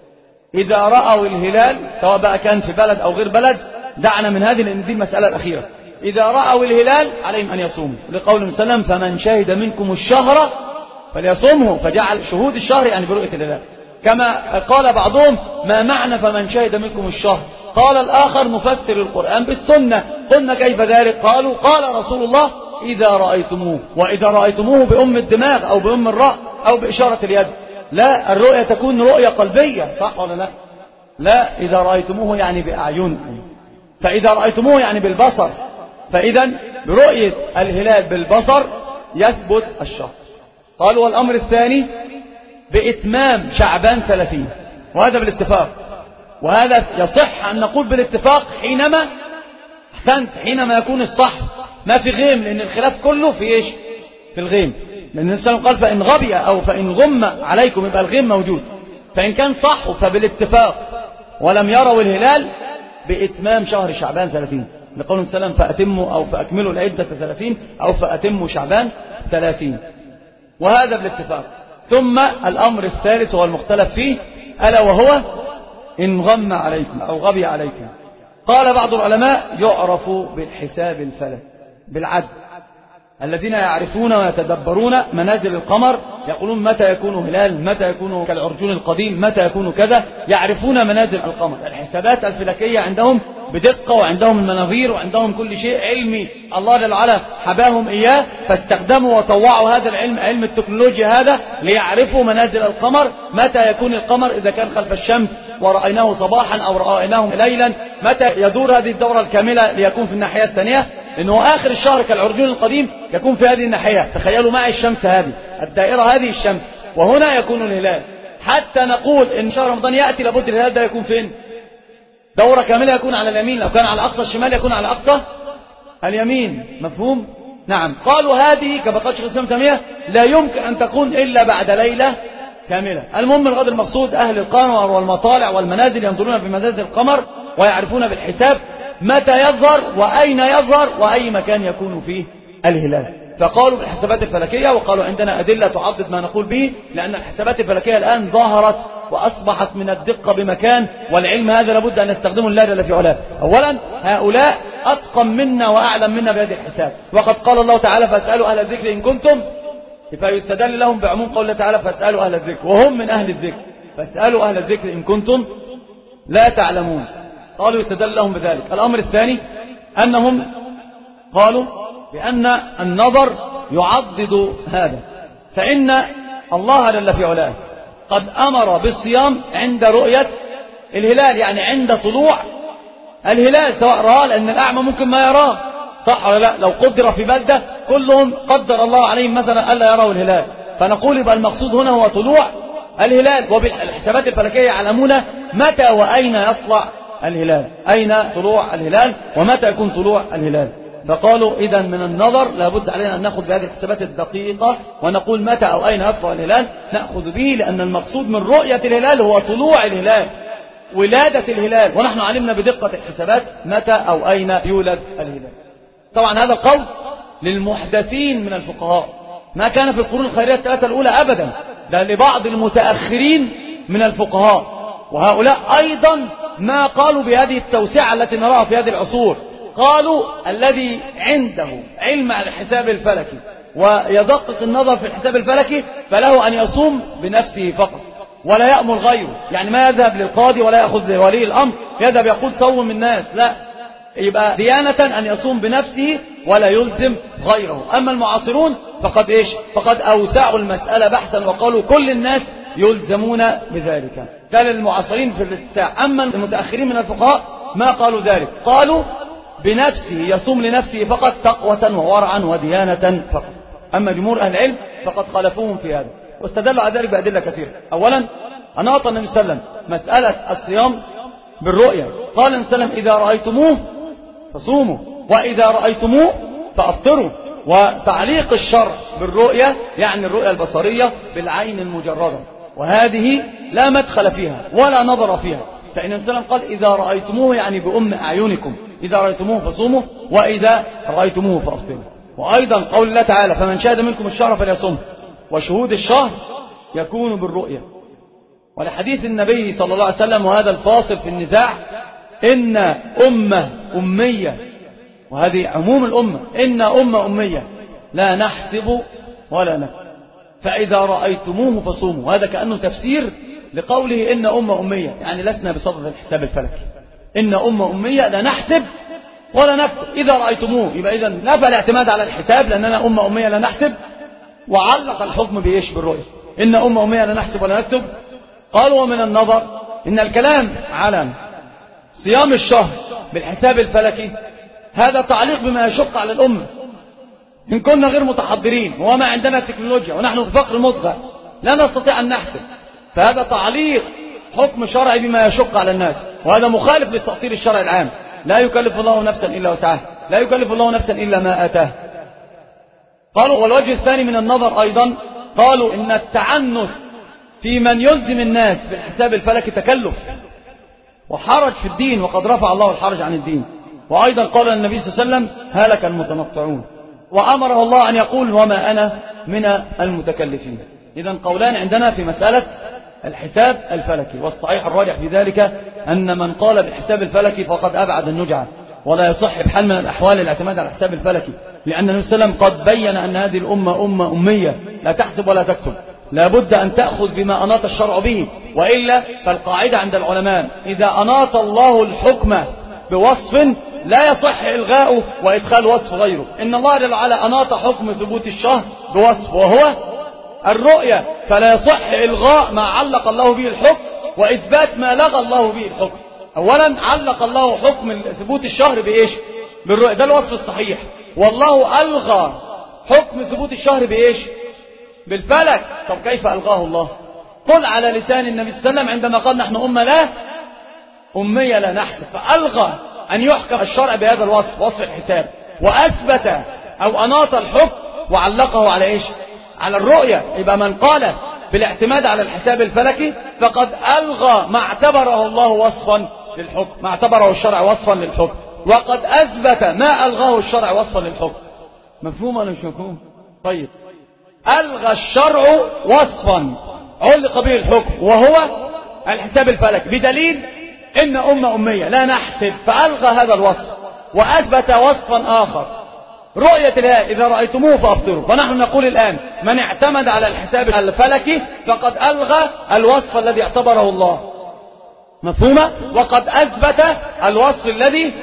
إذا رأوا الهلال سواء بقى كان في بلد أو غير بلد، دعنا من هذه لأن دي المسألة الأخيرة. إذا رأوا الهلال عليهم أن يصوموا، لقول النبي صلى الله عليه وسلم فمن شهد منكم الشهر فليصومه، فجعل شهود الشهر يعني برؤية الهلال. كما قال بعضهم ما معنى فمن شهد منكم الشهر؟ قال الآخر نفسر القرآن بالسنة. قلنا كيف ذلك؟ قالوا قال رسول الله إذا رأيتموه، وإذا رأيتموه بأم الدماغ أو بأم الرأس أو بإشارة اليد. لا، الرؤية تكون رؤية قلبية، صح ولا لا؟ لا، إذا رأيتموه يعني بأعينكم، فإذا رأيتموه يعني بالبصر. فإذا برؤية الهلال بالبصر يثبت الشهر. قالوا والأمر الثاني بإتمام شعبان ثلاثين، وهذا بالاتفاق، وهذا يصح أن نقول بالاتفاق حينما أحسنت حينما يكون الصح ما في غيم، لأن الخلاف كله في إيش؟ في الغيم. لأن الإنسان قال فإن غبي أو فإن غم عليكم يبقى الغيم موجود. فإن كان صح فبالاتفاق ولم يروا الهلال بإتمام شهر شعبان ثلاثين، لقول السلام فأتموا أو فأكملوا العدة ثلاثين أو فأتموا شعبان ثلاثين، وهذا بالاتفاق. ثم الأمر الثالث هو المختلف فيه، ألا وهو إن غم عليكم أو غبي عليكم. قال بعض العلماء يعرف بالحساب الفلك، بالعد. الذين يعرفون ويتدبرون منازل القمر يقولون متى يكون هلال، متى يكون كالعرجون القديم، متى يكون كذا، يعرفون منازل القمر. الحسابات الفلكية عندهم بدقة، وعندهم المناظير، وعندهم كل شيء علمي الله جل وعلا حباهم إياه، فاستخدموا وطوعوا هذا العلم، علم التكنولوجيا هذا، ليعرفوا منازل القمر، متى يكون القمر إذا كان خلف الشمس ورأيناه صباحا أو رأيناه ليلا، متى يدور هذه الدورة الكاملة ليكون في الناحية الثانية، لأنه آخر الشهر كالعرجون القديم يكون في هذه الناحية. تخيلوا معي الشمس هذه الدائرة هذه الشمس، وهنا يكون الهلال. حتى نقول إن شهر رمضان يأتي لابد الهلال ده يكون فين؟ دورة كاملة يكون على اليمين، لو كان على أقصى الشمال يكون على أقصى اليمين. مفهوم؟ نعم. قالوا هذه كما قال شيخ الإسلام تيمية لا يمكن أن تكون إلا بعد ليلة كاملة. المهم الغد المقصود أهل القمر والمطالع والمنازل ينظرون في منازل القمر ويعرفون بالحساب متى يظهر وأين يظهر وأي مكان يكون فيه الهلال. فقالوا بالحسابات الفلكية، وقالوا عندنا أدلة تعضد ما نقول به، لأن الحسابات الفلكية الآن ظهرت وأصبحت من الدقة بمكان، والعلم هذا لابد أن نستخدمه الله جل في علاه. أولا هؤلاء أتقن منا وأعلم منا بهذه الحساب، وقد قال الله تعالى فاسألوا أهل الذكر إن كنتم، فيستدل لهم بعموم قول الله تعالى فاسألوا أهل الذكر، وهم من أهل الذكر، فاسألوا أهل الذكر إن كنتم لا تعلمون. قالوا يستدل لهم بذلك. الأمر الثاني أنهم قالوا بأن النظر يعضد هذا، فإن الله جل في علاه قد أمر بالصيام عند رؤية الهلال، يعني عند طلوع الهلال، سواء رأى، لأن الأعمى ممكن ما يراه، صح ولا لا؟ لو قدر في بلدة كلهم قدر الله عليهم مثلا ألا يروا الهلال، فنقول يبقى المقصود هنا هو طلوع الهلال. وبالحسابات الفلكية يعلمون متى وأين يطلع الهلال، أين طلوع الهلال ومتى يكون طلوع الهلال. فقالوا إذا من النظر لابد علينا أن نأخذ بهذه الحسابات الدقيقة ونقول متى أو أين يطلع الهلال، نأخذ به، لأن المقصود من رؤية الهلال هو طلوع الهلال. ولادة الهلال، ونحن علمنا بدقة الحسابات متى أو أين يولد الهلال. طبعا هذا القول للمحدثين من الفقهاء، ما كان في القرون الخيرية الثلاثة الأولى أبدا، ده لبعض المتأخرين من الفقهاء، وهؤلاء أيضا ما قالوا بهذه التوسعة التي نراها في هذه العصور. قالوا الذي عنده علم على الحساب الفلكي ويدقق النظر في الحساب الفلكي فله أن يصوم بنفسه فقط ولا يأمر غيره، يعني ما يذهب للقاضي ولا يأخذ لولي الأمر يذهب يقول صوم الناس، لا، يبقى ديانة أن يصوم بنفسه ولا يلزم غيره. أما المعاصرون فقد إيش فقد أوسعوا المسألة بحثا وقالوا كل الناس يلزمون بذلك، كان المعاصرين في الاتساع. أما المتأخرين من الفقهاء ما قالوا ذلك، قالوا بنفسه يصوم لنفسه فقط تقوة وورعا وديانة فقط. أما جمهور أهل العلم فقد خالفوهم في هذا، واستدلوا على ذلك بأدلة كثيرة. أولا أناط النبي صلى الله عليه وسلم مسألة الصيام بالرؤية، قال النبي صلى الله عليه وسلم إذا رأيتموه فصوموا وإذا رأيتموه فأفطروا. وتعليق الشرع بالرؤية يعني الرؤية البصرية بالعين المجردة، وهذه لا مدخل فيها ولا نظر فيها، فإن النبي صلى الله عليه وسلم قال إذا رأيتموه يعني بأم أعينكم، إذا رأيتموه فصوموا وإذا رأيتموه فأفطروا. وأيضا قول الله تعالى فمن شهد منكم الشهر فليصم، وشهود الشهر يكون بالرؤية. ولحديث النبي صلى الله عليه وسلم وهذا الفاصل في النزاع إن أمة أمية، وهذه عموم الأمة، إن أمة أمية لا نحسب ولا نكتب فإذا رأيتموه فصوموا. وهذا كأنه تفسير لقوله إن أمة أمية، يعني لسنا بصدد الحساب الفلكي، إن أمة أمية لا نحسب ولا نكتب إذا رأيتموه. يبقى إذن نفى الاعتماد على الحساب لأننا أمة أمية لا نحسب، وعلق الحكم بإيش بالرؤية، إن أمة أمية لا نحسب ولا نكتب. قالوا ومن النظر إن الكلام على صيام الشهر بالحساب الفلكي هذا تعليق بما يشق على الأمة، إن كنا غير متحضرين وما عندنا تكنولوجيا ونحن في فقر مضغة لا نستطيع أن نحسب، فهذا تعليق حكم شرعي بما يشق على الناس، وهذا مخالف للتأصيل الشرعي العام، لا يكلف الله نفسا إلا وسعها، لا يكلف الله نفسا إلا ما آتاه. قالوا والوجه الثاني من النظر أيضا، قالوا إن التعنت في من يلزم الناس بالحساب الفلكي تكلف وحرج في الدين، وقد رفع الله الحرج عن الدين. وأيضا قال النبي صلى الله عليه وسلم هلك المتنطعون، وأمره الله أن يقول وما أنا من المتكلفين. إذن قولان عندنا في مسألة الحساب الفلكي، والصحيح الراجح في ذلك أن من قال بالحساب الفلكي فقد أبعد النجعة، ولا يصح بحال من الأحوال الاعتماد على الحساب الفلكي، لأن النبي صلى الله عليه وسلم قد بين أن هذه الأمة أمة أمية لا تحسب ولا تكتب، لا بد أن تأخذ بما أناط الشرع به، وإلا فالقاعدة عند العلماء إذا أناط الله الحكم بوصف لا يصح إلغاؤه وإدخال وصف غيره. إن الله جل وعلا أناط حكم ثبوت الشهر بوصف وهو الرؤية، فلا يصح إلغاء ما علق الله به الحكم وإثبات ما لغى الله به الحكم. أولا علق الله حكم ثبوت الشهر بإيش؟ بالرؤية، ده الوصف الصحيح، والله ألغى حكم ثبوت الشهر بإيش؟ بالفلك. طب كيف ألغاه الله؟ قل على لسان النبي صلى الله عليه وسلم عندما قال نحن أمة لا أمية لا نحسب، فألغى أن يحكم الشرع بهذا الوصف، وصف الحساب، وأثبت أو أناط الحكم وعلقه على إيش؟ على الرؤية. يبقى من قال بالاعتماد على الحساب الفلكي فقد ألغى ما اعتبره الله وصفا للحكم، ما اعتبره الشرع وصفا للحكم، وقد أثبت ما ألغاه الشرع وصفا للحكم. مفهوم ولا مش مفهوم؟ طيب، ألغى الشرع وصفا علق به الحكم وهو الحساب الفلكي بدليل إن أمة أمية لا نحسب، فألغى هذا الوصف وأثبت وصفا آخر رؤية الهلال إذا رأيتموه فأفطروا. فنحن نقول الآن من اعتمد على الحساب الفلكي فقد ألغى الوصف الذي اعتبره الله، مفهومة؟ وقد أثبت الوصف الذي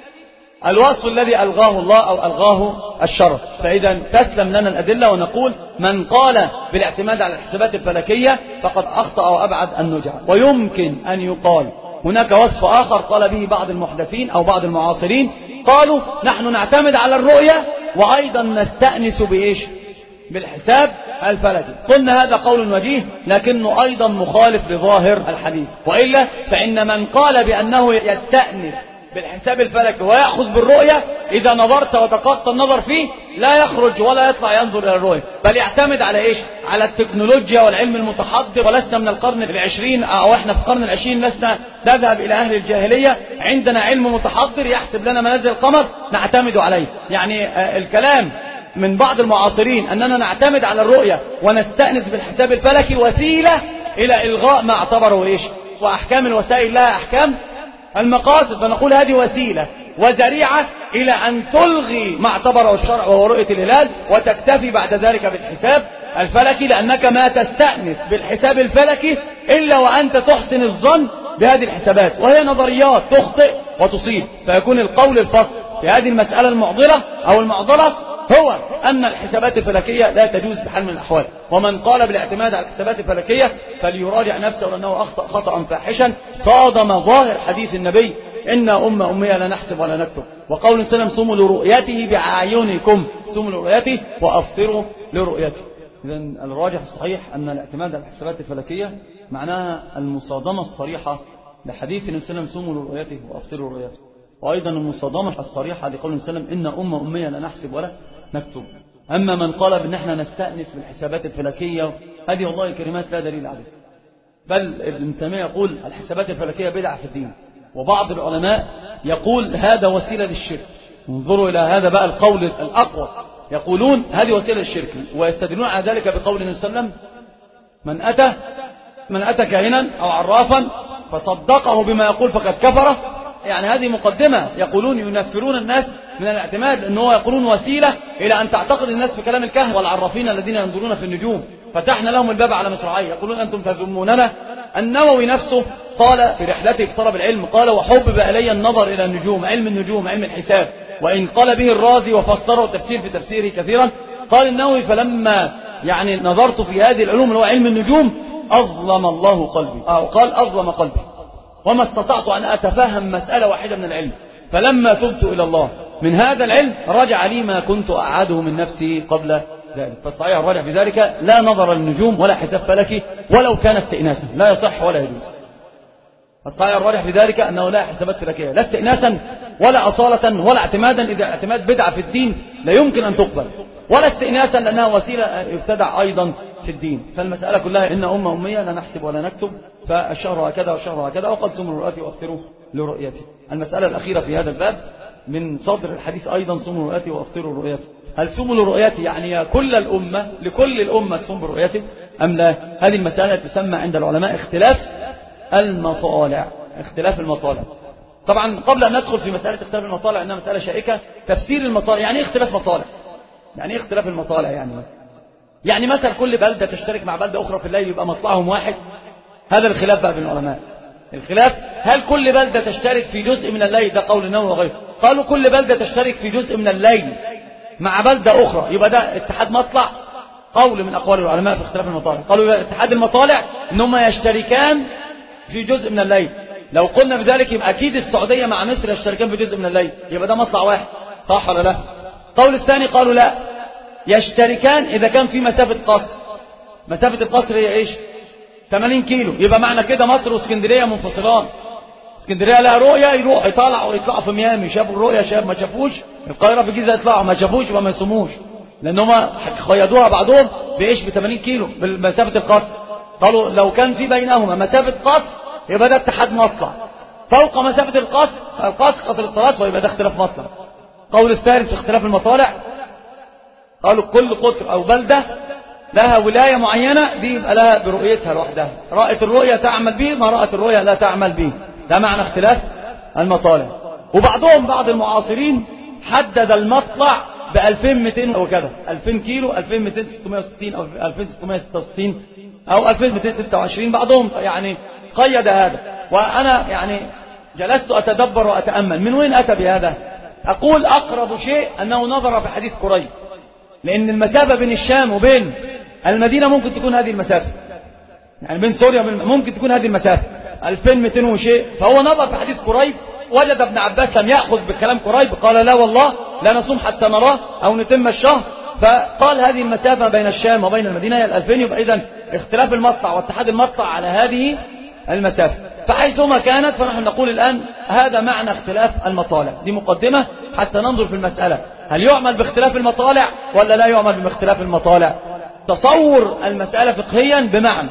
الوصف الذي ألغاه الله أو ألغاه الشرع. فإذا تسلم لنا الأدلة ونقول من قال بالاعتماد على الحسابات الفلكية فقد أخطأ وأبعد النجعة. ويمكن أن يقال هناك وصف آخر قال به بعض المحدثين أو بعض المعاصرين، قالوا نحن نعتمد على الرؤية وأيضا نستأنس بإيش؟ بالحساب الفلكي. قلنا هذا قول وجيه لكنه أيضا مخالف لظاهر الحديث، وإلا فإن من قال بأنه يستأنس بالحساب الفلكي ويأخذ بالرؤية إذا نظرت ودققت النظر فيه لا يخرج ولا يطلع ينظر إلى الرؤية، بل يعتمد على إيش؟ على التكنولوجيا والعلم المتحضر. ولسنا من القرن العشرين أو إحنا في القرن العشرين، لسنا نذهب إلى أهل الجاهلية، عندنا علم متحضر يحسب لنا منازل القمر نعتمد عليه. يعني الكلام من بعض المعاصرين أننا نعتمد على الرؤية ونستأنس بالحساب الفلكي وسيلة إلى إلغاء ما اعتبره إيش؟ وأحكام الوسائل لها أحكام المقاصد، فنقول هذه وسيلة وذريعة إلى أن تلغي ما اعتبره الشرع وهو رؤية الهلال، وتكتفي بعد ذلك بالحساب الفلكي، لأنك ما تستأنس بالحساب الفلكي إلا وأنت تحسن الظن بهذه الحسابات، وهي نظريات تخطئ وتصيب. فيكون القول الفصل في هذه المسألة المعضلة أو المعضلة هو أن الحسابات الفلكية لا تجوز بحال من الأحوال. ومن قال بالاعتماد على الحسابات الفلكية فليراجع نفسه، لأنه أخطأ خطأ فاحشا صادم ظاهر حديث النبي إن أم أمية لا نحسب ولا نكتب، وقول سلم صوموا لرؤيته بأعينكم، صوموا لرؤيته وأفطروا لرؤيته. إذن الراجح الصحيح أن الاعتماد على الحسابات الفلكية معناها المصادمة الصريحة لحديث النبي صلى الله عليه وسلم صوموا لرؤيته وأفطروا لرؤيته، وأيضا المصادمة الصريحة لقول النبي صلى الله عليه وسلم إن أم أمية لا نحسب ولا نكتب. أما من قال بأن احنا نستأنس بالحسابات الفلكية، هذه والله الكلمات لا دليل عليه، بل ابن تيمية يقول الحسابات الفلكية بدعة في الدين، وبعض العلماء يقول هذا وسيلة للشرك. انظروا إلى هذا بقى القول الأقوى، يقولون هذه وسيلة للشرك، ويستدلون على ذلك بقول النبي صلى الله عليه وسلم من أتى من أتى كاهنا أو عرافا فصدقه بما يقول فقد كفر. يعني هذه مقدمة، يقولون ينفرون الناس من الاعتماد، أنه يقولون وسيلة إلى أن تعتقد الناس في كلام الكهف والعرافين الذين ينظرون في النجوم، فتحنا لهم الباب على مصراعيه، يقولون أنتم تذموننا. النووي نفسه قال في رحلته في طلب العلم، قال وحبب إلي النظر إلى النجوم، علم النجوم علم الحساب، وإن قال به الرازي وفسره تفسير في تفسيره كثيرا. قال النووي فلما يعني نظرت في هذه العلوم اللي هو علم النجوم أظلم الله قلبي، أو قال أظلم قلبي، وما استطعت أن أتفهم مسألة واحدة من العلم، فلما تبت إلى الله من هذا العلم رجع لي ما كنت أعاده من نفسي قبل ذلك. فالصحيح الراجع في ذلك لا نظر للنجوم ولا حساب فلكي ولو كان استئناسا، لا يصح ولا يجوز. الصحيح الراجح في ذلك أنه لا حسابات فلكية، لا استئناسا ولا أصالة ولا اعتمادا، إذا اعتماد بدعة في الدين لا يمكن أن تقبل، ولا استئناسا لأنها وسيلة ابتدع أيضا في الدين. فالمسألة كلها إن أم أمية لا نحسب ولا نكتب، فالشهر هكذا والشهر هكذا، وقد صوموا لرؤيته وأفطروا لرؤيته. المسألة الأخيرة في هذا الباب من صدر الحديث أيضا صوموا لرؤيته وأفطروا لرؤيته، هل صوموا لرؤيته يعني كل الأمة لكل الأمة تصوم برؤيته أم لا؟ هذه المسألة تسمى عند العلماء اختلاف المطالع. اختلاف المطالع طبعا قبل أن ندخل في مسألة اختلاف المطالع إنها مسألة شائكة، تفسير المطالع يعني ايه اختلاف مطالع؟ يعني ايه اختلاف المطالع؟ يعني يعني مثلا كل بلدة تشترك مع بلدة أخرى في الليل يبقى مطلعهم واحد، هذا الخلاف بقى بين العلماء. الخلاف هل كل بلدة تشترك في جزء من الليل، ده قول النووي وغيره، قالوا كل بلدة تشترك في جزء من الليل مع بلدة أخرى يبقى ده اتحاد مطلع، قول من أقوال العلماء في اختلاف المطالع. قالوا اتحاد المطالع إنهم يشتركان في جزء من الليل، لو قلنا بذلك يبقى أكيد السعودية مع مصر يشتركان في جزء من الليل، يبقى ده مطلع واحد، صح ولا لا؟ قول الثاني قالوا لا، يشتركان إذا كان في مسافة قصر، مسافة القصر هي إيش؟ ثمانين كيلو، يبقى معنى كده مصر واسكندرية منفصلان، اسكندرية لها رؤية يروح يطلعوا ويطلعوا في ميامي، شافوا الرؤية شاف ما شافوش، القاهرة في الجيزة يطلعوا ما شافوش وما يصوموش، لأن هم خيدوها بعضهم بإيش؟ ب ثمانين كيلو بمسافة القصر. قالوا لو كان في بينهما مسافة قصر يبقى ده اتحاد مطلع، فوق مسافة القصر القصر قصر الصلاة ويبقى ده اختلاف مطلع. قول الثالث في اختلاف المطالع قالوا كل قطر أو بلدة لها ولاية معينة دي يبقى لها برؤيتها لوحدها، رأت الرؤية تعمل به، ما رأت الرؤية لا تعمل به، ده معنى اختلاف المطالع. وبعضهم بعض المعاصرين حدد المطلع ب ألفين ومئتين وكذا، ألفين كيلو، ألفين ومئتين ستمائة وستين أو ألفين وستمائة وستة وستين أو ألفين ومئتين وستة وعشرين، بعضهم يعني قيد هذا. وأنا يعني جلست أتدبر وأتأمل من وين أتى بهذا. أقول أقرب شيء أنه نظر في حديث قريب، لأن المسافة بين الشام وبين المدينة ممكن تكون هذه المسافة، يعني بين سوريا ممكن تكون هذه المسافة ألفين ومئتين وشيء، فهو نظر في حديث قريب وجد ابن عباس لم يأخذ بكلام قريب، قال لا والله لا نصوم حتى نراه أو نتم الشهر، فقال هذه المسافة بين الشام وبين المدينة هي الألفين، يبقى إذن اختلاف المطلع واتحاد المطلع على هذه المسافة. فحيثما كانت فنحن نقول الآن هذا معنى اختلاف المطالع. دي مقدمة حتى ننظر في المسألة، هل يعمل باختلاف المطالع ولا لا يعمل باختلاف المطالع؟ تصور المسألة فقهيا بمعنى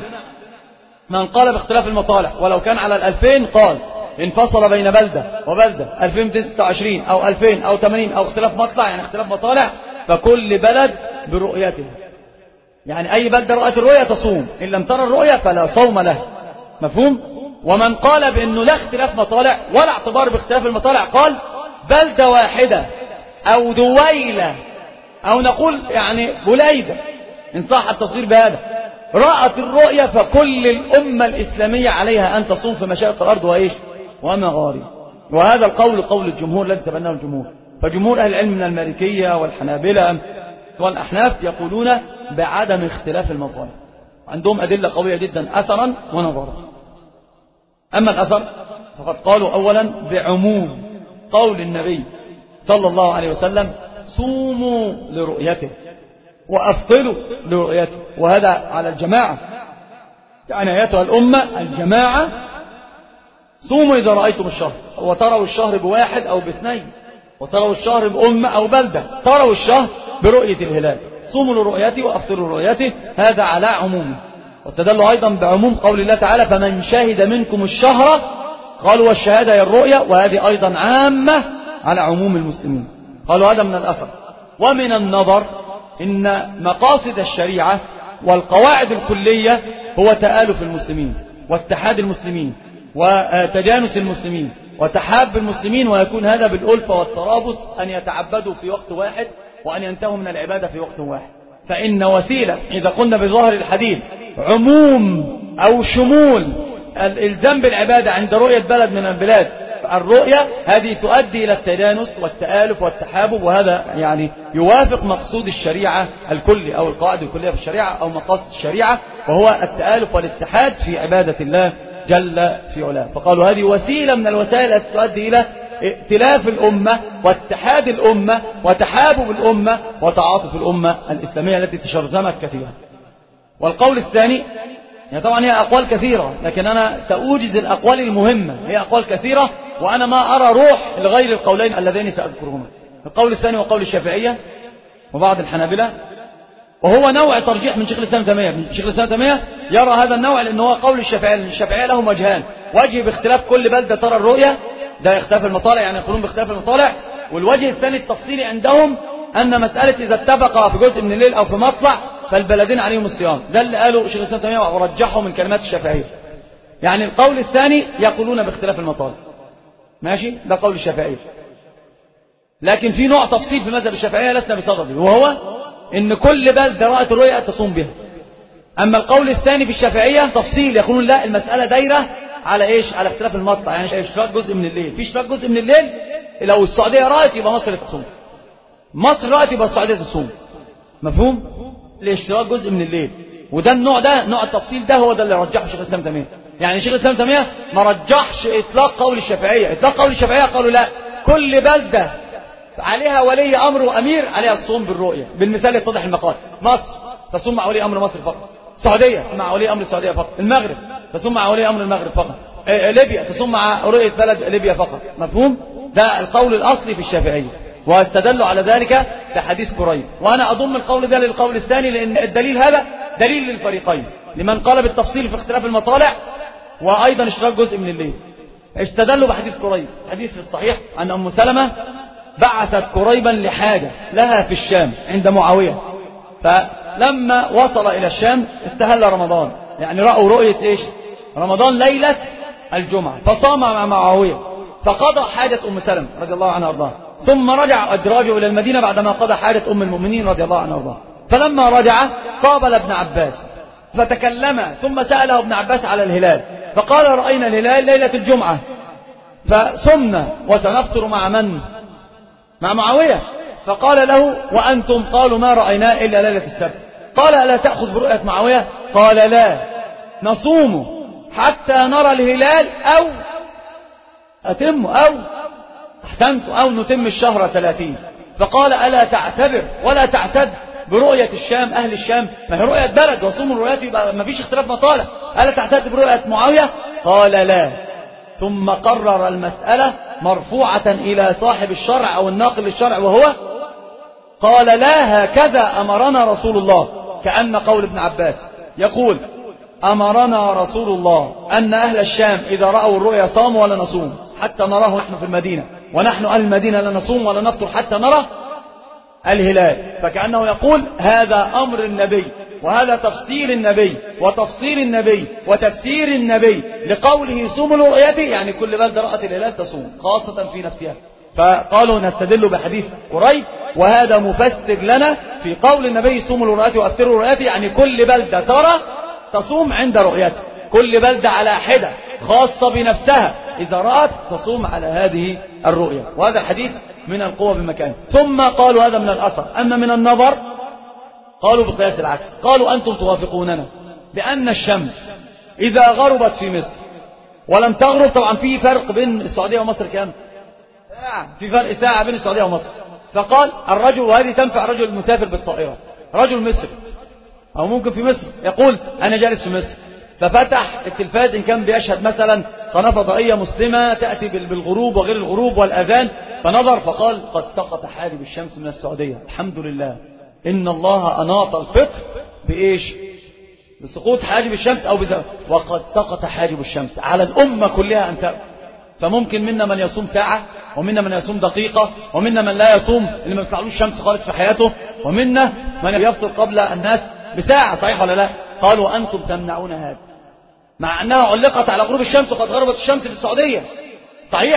من قال باختلاف المطالع ولو كان على الألفين قال انفصل بين بلدة وبلدة ألفين وتسعة وعشرين أو ألفين أو ثمانين أو اختلاف مطلع يعني اختلاف مطالع، فكل بلد برؤيته، يعني أي بلدة رأت الرؤية تصوم، إن لم ترى الرؤية فلا صوم له. مفهوم؟ ومن قال بأنه لا اختلاف مطالع ولا اعتبار باختلاف المطالع قال بلدة واحدة أو دويلة أو نقول يعني بليدة إن صح التصوير بهذا رأت الرؤية، فكل الأمة الإسلامية عليها أن تصوم في مشارق الأرض وإيش ومغاربها. وهذا القول قول الجمهور الذي تبناه الجمهور. فجمهور أهل العلم من المالكية والحنابلة والأحناف يقولون بعدم اختلاف المطالع، عندهم أدلة قوية جدا أثرا ونظرا. أما الأثر فقد قالوا أولا بعموم قول النبي صلى الله عليه وسلم صوموا لرؤيته وأفطروا لرؤيته، وهذا على الجماعة، يعني أيتها الأمة الجماعة صوموا إذا رأيتم الشهر، وتروا الشهر بواحد أو باثنين، وتروا الشهر بأمة أو بلدة، تروا الشهر برؤية الهلال، صوموا لرؤيته وأفطروا لرؤيته، هذا على عمومه. واستدلوا أيضا بعموم قول الله تعالى فمن شهد منكم الشهر، قالوا والشهادة هي الرؤية، وهذه أيضا عامة على عموم المسلمين. قالوا هذا من الأثر. ومن النظر إن مقاصد الشريعة والقواعد الكلية هو تآلف المسلمين واتحاد المسلمين وتجانس المسلمين وتحاب المسلمين، ويكون هذا بالألفة والترابط أن يتعبدوا في وقت واحد وأن ينتهوا من العبادة في وقت واحد. فإن وسيلة إذا قلنا بظاهر الحديث عموم أو شمول الإلزام بالعبادة عند رؤية بلد من البلاد، الرؤية هذه تؤدي إلى التجانس والتآلف والتحابب، وهذا يعني يوافق مقصود الشريعة الكلي أو القواعد الكلية في الشريعة أو مقاصد الشريعة، وهو التآلف والاتحاد في عبادة الله جل في علاه. فقالوا هذه وسيلة من الوسائل التي تؤدي إلى ائتلاف الأمة واتحاد الأمة وتحابب الأمة وتعاطف الأمة الإسلامية التي تشرذمت كثيرا. والقول الثاني، يعني طبعا هي أقوال كثيرة لكن أنا سأوجز الأقوال المهمة، هي أقوال كثيرة وأنا ما أرى روح لغير القولين اللذين سأذكرهما. القول الثاني وقول الشافعية وبعض الحنابلة، وهو نوع ترجيح من شيخ الإسلام تيمية. شيخ الإسلام تيمية يرى هذا النوع لأنه هو قول الشافعية. الشافعية لهم وجهان، وجه باختلاف كل بلدة ترى الرؤية، ده اختلاف المطالع يعني يقولون باختلاف المطالع، والوجه الثاني التفصيلي عندهم أن مسألة إذا اتفقا في جزء من الليل أو في مطلع فالبلدين عليهم الصيام، ده اللي قالوا شيخ الإسلام تيمية ورجحه من كلمات الشافعية. يعني القول الثاني يقولون باختلاف المطالع، ماشي، ده قول الشافعية. لكن في نوع تفصيل في مذهب الشافعية لسنا بصدده، وهو إن كل بلدة رأت الرؤية تصوم بها. أما القول الثاني في الشافعية تفصيل، يقولون لا المسألة دايرة على إيش؟ على اختلاف المطلع، يعني اشتراك جزء من الليل، في اشتراك جزء من الليل لو السعودية رأت يبقى مصر تصوم، مصر رأت يبقى السعودية تصوم. مفهوم؟ الاشتراك جزء من الليل، وده النوع ده نوع التفصيل ده هو ده اللي رجحه شيخ الإسلام تيمية. يعني شيخ الإسلام تيمية ما رجحش إطلاق قول الشافعية. إطلاق قول الشافعية قالوا لا، كل بلدة عليها ولي أمر وأمير عليها الصوم بالرؤية. بالمثال يتضح المقال، مصر تصوم مع ولي أمر مصر فقط، السعودية مع ولي أمر السعودية فقط، المغرب تصوم مع ولي أمر المغرب فقط، ليبيا تصوم مع رؤية بلد ليبيا فقط. مفهوم؟ ده القول الأصلي في الشافعية، واستدلوا على ذلك بحديث قريب. وأنا أضم القول ده للقول الثاني لأن الدليل هذا دليل للفريقين، لمن قال بالتفصيل في اختلاف المطالع وأيضا اشتراك جزء من الليل. استدلوا بحديث قريب، حديث في الصحيح عن أم سلمة بعثت قريبا لحاجة لها في الشام عند معاوية، فلما وصل إلى الشام استهل رمضان، يعني رأوا رؤية إيش؟ رمضان ليلة الجمعة، فصام مع معاوية فقضى حاجة أم سلمة رضي الله عنها وارضاها، ثم رجع أدراجه إلى المدينة بعدما قضى حاجة أم المؤمنين رضي الله عنها وارضاها. فلما رجع قابل ابن عباس فتكلم، ثم سأله ابن عباس على الهلال فقال رأينا الهلال ليلة الجمعة فصمنا وسنفطر مع من؟ مع معاوية. فقال له وأنتم؟ قالوا ما رأينا إلا ليلة السبت. قال ألا تأخذ برؤية معاوية؟ قال لا، نصوم حتى نرى الهلال أو أتم أو أحسنت أو نتم الشهر ثلاثين. فقال ألا تعتبر ولا تعتد برؤية الشام، أهل الشام ما هي رؤية بلد وصوم الرؤيات يبقى ما فيش اختلاف مطالع، ألا تعتد برؤية معاوية؟ قال لا. ثم قرر المسألة مرفوعة إلى صاحب الشرع أو الناقل للشرع وهو قال لا هكذا أمرنا رسول الله، كأن قول ابن عباس يقول أمرنا رسول الله أن أهل الشام إذا رأوا الرؤيا صاموا ولا نصوم حتى نراه نحن في المدينة، ونحن أهل المدينة لا نصوم ولا نفطر حتى نرى الهلال. فكأنه يقول هذا أمر النبي، وهذا تفصيل النبي وتفصيل النبي وتفسير النبي لقوله صوموا لرؤيته، يعني كل بلدة رأت الهلال تصوم خاصة في نفسها. فقالوا نستدل بحديث قريب، وهذا مفسر لنا في قول النبي صوموا لرؤيته وأفطروا لرؤيته، يعني كل بلدة ترى تصوم عند رؤيته، كل بلدة على حدة خاصة بنفسها إذا رأت تصوم على هذه الرؤية. وهذا الحديث من القوة بمكان. ثم قالوا هذا من الأثر. أما من النظر قالوا بقياس العكس، قالوا أنتم توافقوننا بأن الشمس إذا غربت في مصر ولم تغرب، طبعا في فرق بين السعودية ومصر كام ساعة، في فرق ساعة بين السعودية ومصر. فقال الرجل، وهذه تنفع رجل المسافر بالطائرة، رجل مصري أو ممكن في مصر يقول أنا جالس في مصر، ففتح التلفاز إن كان بيشهد مثلا قناة فضائية مسلمة تأتي بالغروب وغير الغروب والأذان، فنظر فقال قد سقط حاجب الشمس من السعودية، الحمد لله إن الله أناط الفطر بإيش؟ بسقوط حاجب الشمس أو بزمن، وقد سقط حاجب الشمس على الأمة كلها أن تأكل. فممكن منا من يصوم ساعة، ومنا من يصوم دقيقة، ومنا من لا يصوم اللي ما يطلعلوش الشمس خالص في حياته، ومنا من يفطر قبل الناس بساعة، صحيح ولا لا؟ قالوا أنتم تمنعون هذا، مع أنها علقت على غروب الشمس وقد غربت الشمس في السعودية، صحيح؟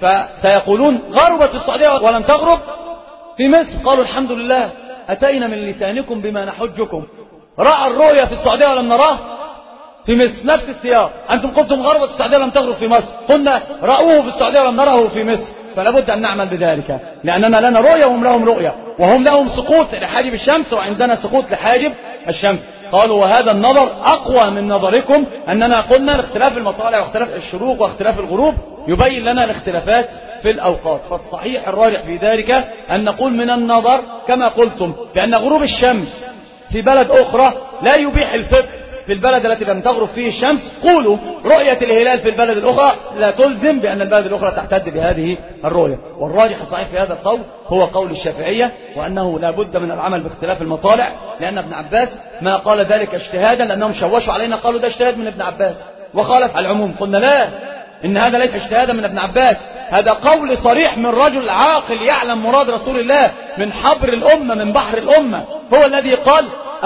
فسيقولون غربت في السعودية ولم تغرب في مصر. قالوا الحمد لله أتينا من لسانكم بما نحجكم، رأى الرؤيا في السعودية ولم نراه في مصر، نفس السياق. أنتم قلتم غربت في السعودية ولم تغرب في مصر، قلنا رأوه في السعودية ولم نراه في مصر، فلا بد أن نعمل بذلك، لأننا لنا رؤيا وهم لهم رؤيا، وهم لهم سقوط لحاجب الشمس وعندنا سقوط لحاجب الشمس. قالوا وهذا النظر أقوى من نظركم، أننا قلنا لاختلاف المطالع واختلاف الشروق واختلاف الغروب يبين لنا الاختلافات في الأوقات. فالصحيح الراجح في ذلك أن نقول من النظر كما قلتم بأن غروب الشمس في بلد أخرى لا يبيح الفطر في البلد التي لم تغرب فيه الشمس، قولوا رؤية الهلال في البلد الأخرى لا تلزم بأن البلد الأخرى تحتد بهذه الرؤية. والراجح الصحيح في هذا القول هو قول الشافعية، وأنه لا بد من العمل باختلاف المطالع، لأن ابن عباس ما قال ذلك اجتهادا، لأنهم شوشوا علينا قالوا ده اجتهاد من ابن عباس وخالف العموم. قلنا لا، إن هذا ليس اجتهادا من ابن عباس، هذا قول صريح من رجل عاقل يعلم مراد رسول الله من حبر الأمة من بحر الأمة، هو الذي قال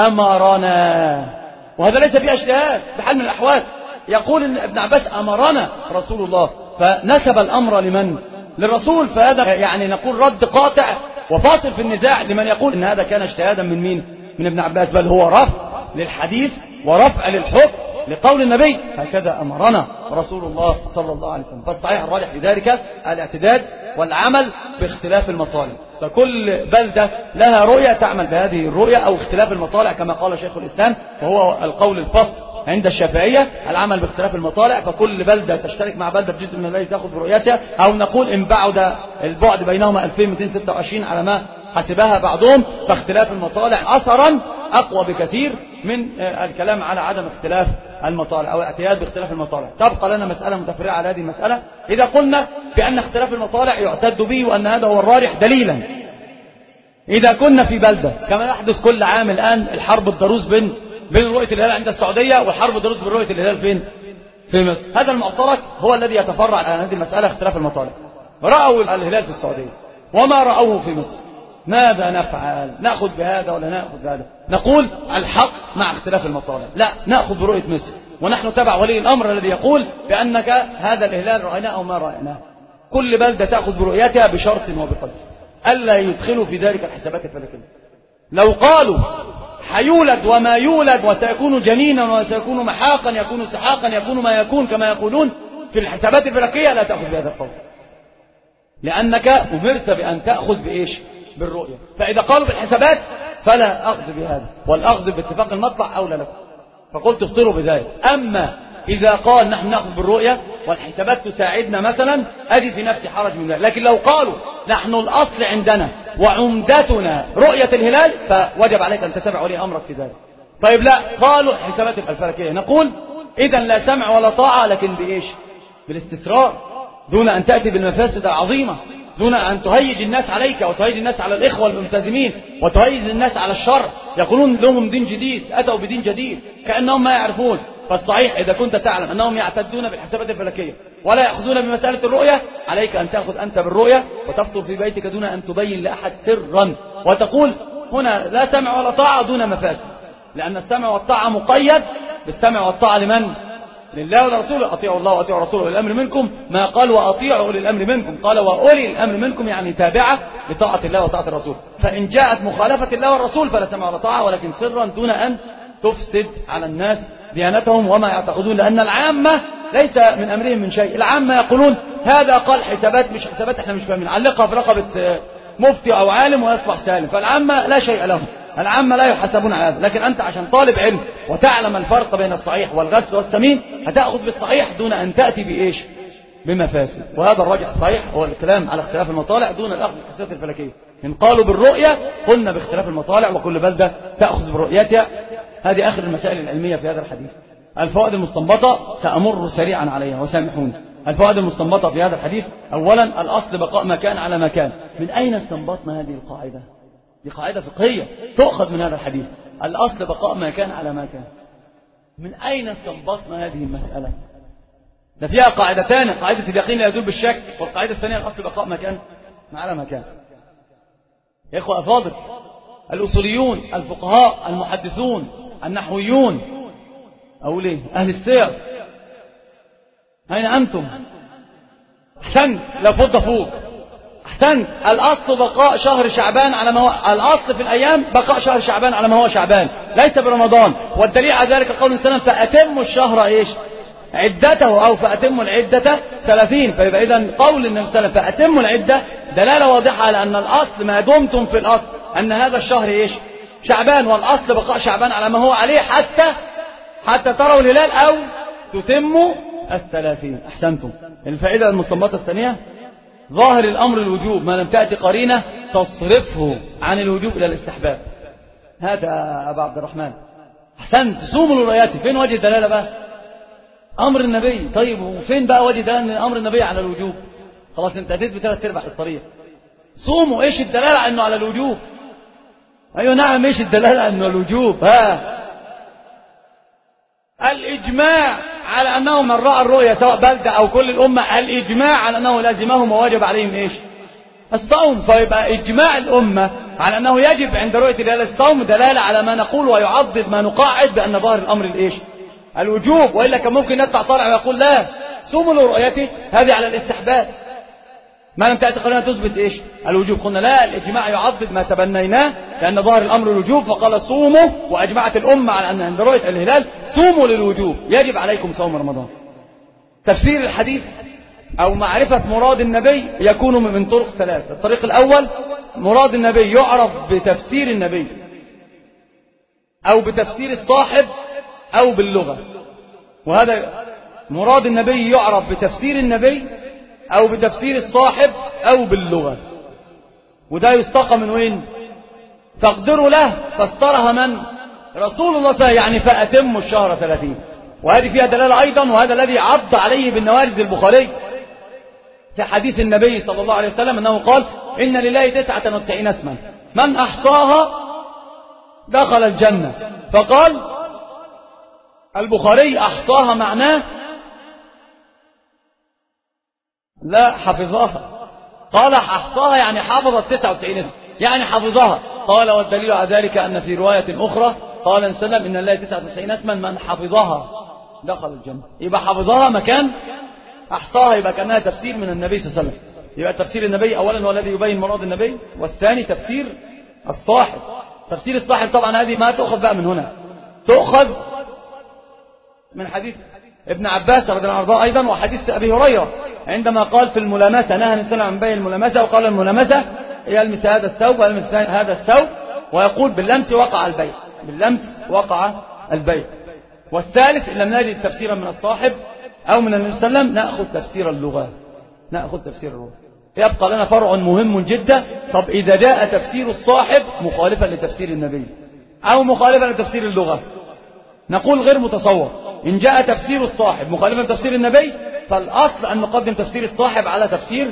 أمرنا، وهذا ليس فيه اجتهاد بحال من الأحوال. يقول إن ابن عباس أمرنا رسول الله، فنسب الأمر لمن؟ للرسول. فهذا يعني نقول رد قاطع وفاصل في النزاع لمن يقول إن هذا كان اجتهادا من مين؟ من ابن عباس، بل هو رفع للحديث ورفع للحكم لقول النبي هكذا أمرنا رسول الله صلى الله عليه وسلم. فالصحيح الراجح في ذلك الاعتداد والعمل باختلاف المطالب، فكل بلدة لها رؤية تعمل بهذه الرؤية، أو اختلاف المطالع كما قال شيخ الإسلام، وهو القول الفصل عند الشافعية العمل باختلاف المطالع، فكل بلدة تشترك مع بلدة بجزء من الذي تأخذ برؤيتها، أو نقول إن بعد البعد بينهما ألفين ومئتين وستة وعشرين على ما حسبها بعضهم، فاختلاف المطالع أثرا أقوى بكثير من الكلام على عدم اختلاف المطالع أو الاعتياد باختلاف المطالع. تبقى لنا مسألة متفرعة على هذه المسألة، إذا قلنا بأن اختلاف المطالع يعتد به وأن هذا هو الراجح دليلا، إذا كنا في بلدة كما يحدث كل عام الآن الحرب الضروس بين بين رؤية الهلال عند السعودية والحرب الضروس بين رؤية الهلال فين؟ في مصر. هذا المعترك هو الذي يتفرع على هذه المسألة اختلاف المطالع. رأوا الهلال في السعودية وما رأوه في مصر، ماذا نفعل؟ نأخذ بهذا ولا نأخذ بهذا؟ نقول الحق مع اختلاف المطالع، لا نأخذ برؤية مصر، ونحن تبع ولي الأمر الذي يقول بأنك هذا الهلال رأيناه أو ما رأيناه. كل بلدة تأخذ برؤيتها بشرط وبقدر، ألا يدخلوا في ذلك الحسابات الفلكية. لو قالوا حيولد وما يولد وسيكون جنينا وسيكون محاقا يكون سحاقا يكون ما يكون كما يقولون في الحسابات الفلكية، لا تأخذ بهذا القول، لأنك أمرت بأن تأخذ بإيش؟ بالرؤية. فإذا قالوا بالحسابات فلا أخذ بهذا، والأخذ باتفاق المطلع أولى لكم، فقلت افطروا بذلك. أما إذا قال نحن نأخذ بالرؤية والحسابات تساعدنا مثلا، أجد في نفسي حرج من ذلك. لكن لو قالوا نحن الأصل عندنا وعمدتنا رؤية الهلال، فوجب عليك أن تتبع ولي أمرك في ذلك. طيب لا، قالوا الحسابات الفلكية، نقول إذا لا سمع ولا طاعة، لكن بإيش؟ بالاستسرار، دون أن تأتي بالمفاسد العظيمة دون أن تهيج الناس عليك وتهيج الناس على الإخوة الملتزمين وتهيج الناس على الشر، يقولون لهم دين جديد، أتوا بدين جديد كأنهم ما يعرفون. فالصحيح إذا كنت تعلم أنهم يعتدون بالحسابات الفلكية ولا يأخذون بمسألة الرؤية، عليك أن تأخذ أنت بالرؤية وتفطر في بيتك دون أن تبين لأحد سرا، وتقول هنا لا سمع ولا طاعة دون مفاسد، لأن السمع والطاعة مقيد بالسمع والطاعة لمن؟ لله ولرسوله. أطيعوا الله وأطيعوا رسوله أولي الأمر منكم، ما قال وأطيعوا أولي الأمر منكم، قال وأولي الأمر منكم يعني تابعة لطاعة الله وطاعة الرسول. فإن جاءت مخالفة الله والرسول فلا سمع ولا طاعة، ولكن سرا دون أن تفسد على الناس ديانتهم وما يعتقدون، لأن العامة ليس من أمرهم من شيء. العامة يقولون هذا قال حسابات مش حسابات احنا مش فاهمين، علقها في رقبة مفتي أو عالم ويصبح سالم. فالعامة لا شيء لهم، العامة لا يحسبون على هذا. لكن أنت عشان طالب علم وتعلم الفرق بين الصحيح والغث والسمين هتأخذ بالصحيح دون أن تأتي بإيش؟ بمفاسد. وهذا الراجح الصحيح هو الكلام على اختلاف المطالع دون الأخذ بالحسابات الفلكية. إن قالوا بالرؤية قلنا باختلاف المطالع، وكل بلدة تأخذ برؤيتها. هذه آخر المسائل العلمية في هذا الحديث. الفوائد المستنبطة سأمر سريعا عليها وسامحوني. الفوائد المستنبطة في هذا الحديث: أولا الأصل بقاء مكان على مكان. من أين استنبطنا هذه القاعدة؟ دي قاعدة فقهية تؤخذ من هذا الحديث. الأصل بقاء مكان على مكان. من أين استنبطنا هذه المسألة؟ ده فيها قاعدتان: قاعدة اليقين لا يزول بالشك، والقاعدة الثانية الأصل بقاء مكان على مكان. يا إخوة أفاضل، الأصوليون، الفقهاء، المحدثون، النحويون، أقول إيه؟ أهل السير، أين أنتم؟ أحسنت، لا فض فوق. أحسنت، الأصل بقاء شهر شعبان على ما هو الأصل في الأيام، بقاء شهر شعبان على ما هو شعبان ليس برمضان. والدليل على ذلك قول النبي صلى الله عليه وسلم: فأتموا الشهر إيش؟ عدته، أو فأتموا العدة ثلاثين. فيبقى إذن قول النبي صلى الله عليه وسلم فأتموا العدة دلالة واضحة على أن الأصل ما دمتم في الأصل أن هذا الشهر إيش؟ شعبان، والأصل بقاء شعبان على ما هو عليه حتى حتى تروا الهلال أو تتموا الثلاثين. أحسنتم. الفائدة المستنبطة الثانية: ظاهر الأمر الوجوب ما لم تأتي قرينة تصرفه عن الوجوب إلى الاستحباب. هذا أبا عبد الرحمن. أحسنت، صوموا لرؤيته. فين وجه الدلالة بقى؟ أمر النبي. طيب وفين بقى وجه دلالة أمر النبي على الوجوب؟ خلاص انت أتيت بثلاث ارباع الطريق. صوموا، ايش الدلالة أنه على الوجوب؟ أيوة نعم، ايش الدلالة أنه الوجوب؟ ها الإجماع على أنه من رأى الرؤيا سواء بلدة أو كل الأمة، الإجماع على أنه لازمهم وواجب عليهم إيش؟ الصوم. فيبقى إجماع الأمة على أنه يجب عند رؤية الهلال الصوم دلالة على ما نقول ويعضد ما نقاعد بأن ظاهر الأمر الإيش؟ الوجوب. وإلا كان ممكن يطلع طالع ويقول لا صوموا لرؤيته، هذه على الاستحباب ما لم تأتي قرينة تثبت إيش؟ الوجوب. قلنا لا، الإجماع يعضد ما تبنيناه لأن ظاهر الأمر الوجوب، فقال صوموا، وأجمعت الأمة على أن عند رؤية الهلال صوموا للوجوب، يجب عليكم صوم رمضان. تفسير الحديث أو معرفة مراد النبي يكون من طرق ثلاث. الطريق الأول: مراد النبي يعرف بتفسير النبي أو بتفسير الصاحب أو باللغة. وهذا مراد النبي يعرف بتفسير النبي أو بتفسير الصاحب أو باللغة. وده يستقى من وين؟ تقدروا له فسرها من؟ رسول الله صلى الله عليه وسلم، يعني فأتموا الشهر ثلاثين. وهذه فيها دلالة أيضا، وهذا الذي عض عليه بالنوارز البخاري في حديث النبي صلى الله عليه وسلم أنه قال: إن لله تسعة وتسعين اسما من أحصاها دخل الجنة. فقال البخاري: أحصاها معناه لا حفظها. قال أحصاها يعني حفظت تسعة وتسعين اسم، يعني حفظها. قال: والدليل على ذلك أن في رواية أخرى قال النبي صلى الله عليه وسلم: إن لله تسعة وتسعين اسما من حفظها دخل الجنة. يبقى حفظها مكان أحصاها، يبقى كأنها تفسير من النبي صلى الله عليه وسلم. يبقى تفسير النبي أولا هو الذي يبين مراد النبي، والثاني تفسير الصاحب. تفسير الصاحب طبعا هذه ما تأخذ بقى من هنا، تأخذ من حديث ابن عباس رضي الله عنه أيضا، وحديث أبي هريرة عندما قال في الملامسة، نهى النبي صلى الله عليه وسلم عن بيع الملامسة، وقال الملامسة يلمس هذا الثوب ويلمس هذا الثوب، ويقول باللمس وقع البيع، باللمس وقع البيع. والثالث إن لم نجد تفسيرا من الصاحب أو من النبي صلى الله عليه وسلم نأخذ تفسير اللغة، نأخذ تفسير اللغة. يبقى لنا فرع مهم جدا. طب إذا جاء تفسير الصاحب مخالفا لتفسير النبي أو مخالفا لتفسير اللغة، نقول غير متصور. إن جاء تفسير الصاحب مخالفا لتفسير النبي فالأصل أن نقدم تفسير الصاحب على تفسير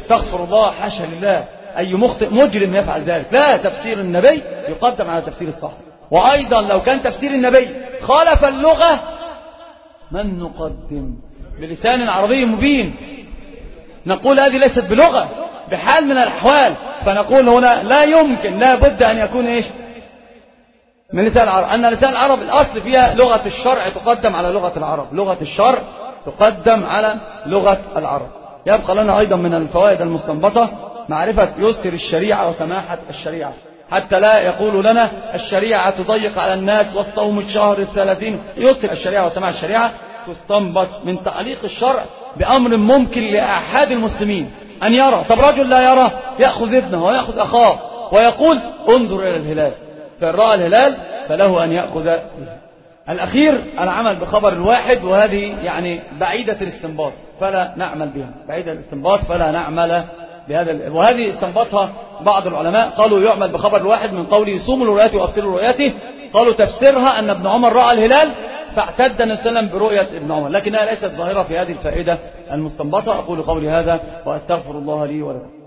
استغفر الله حاشا لله، أي مخطئ مجرم يفعل ذلك. لا، تفسير النبي يقدم على تفسير الصحابة. وأيضا لو كان تفسير النبي خالف اللغة من نقدم؟ بلسان عربي مبين نقول هذه ليست بلغة بحال من الأحوال، فنقول هنا لا يمكن، لا بد أن يكون إيش من لسان العرب، أن لسان العرب الأصل فيها لغة الشرع تقدم على لغة العرب، لغة الشرع تقدم على لغة العرب. يبقى لنا أيضا من الفوائد المستنبطة معرفة يسر الشريعة وسماحة الشريعة، حتى لا يقول لنا الشريعة تضيق على الناس والصوم الشهر الثلاثين. يسر الشريعة وسماحة الشريعة تستنبط من تعليق الشرع بأمر ممكن لأحد المسلمين أن يرى. طب رجل لا يرى يأخذ ابنه ويأخذ أخاه ويقول انظر إلى الهلال، فإن رأى الهلال فله أن يأخذ. الأخير العمل بخبر الواحد، وهذه يعني بعيدة الاستنباط فلا نعمل بها، بعيدة الاستنباط فلا نعمل بهذا. وهذه استنبطها بعض العلماء، قالوا يعمل بخبر الواحد من قوله صوموا لرؤيته وافطروا لرؤيته. قالوا تفسيرها أن ابن عمر رأى الهلال فاعتد النبي صلى الله عليه وسلم برؤية ابن عمر، لكنها ليست ظاهرة في هذه الفائدة المستنبطة. أقول قولي هذا وأستغفر الله لي ولكم.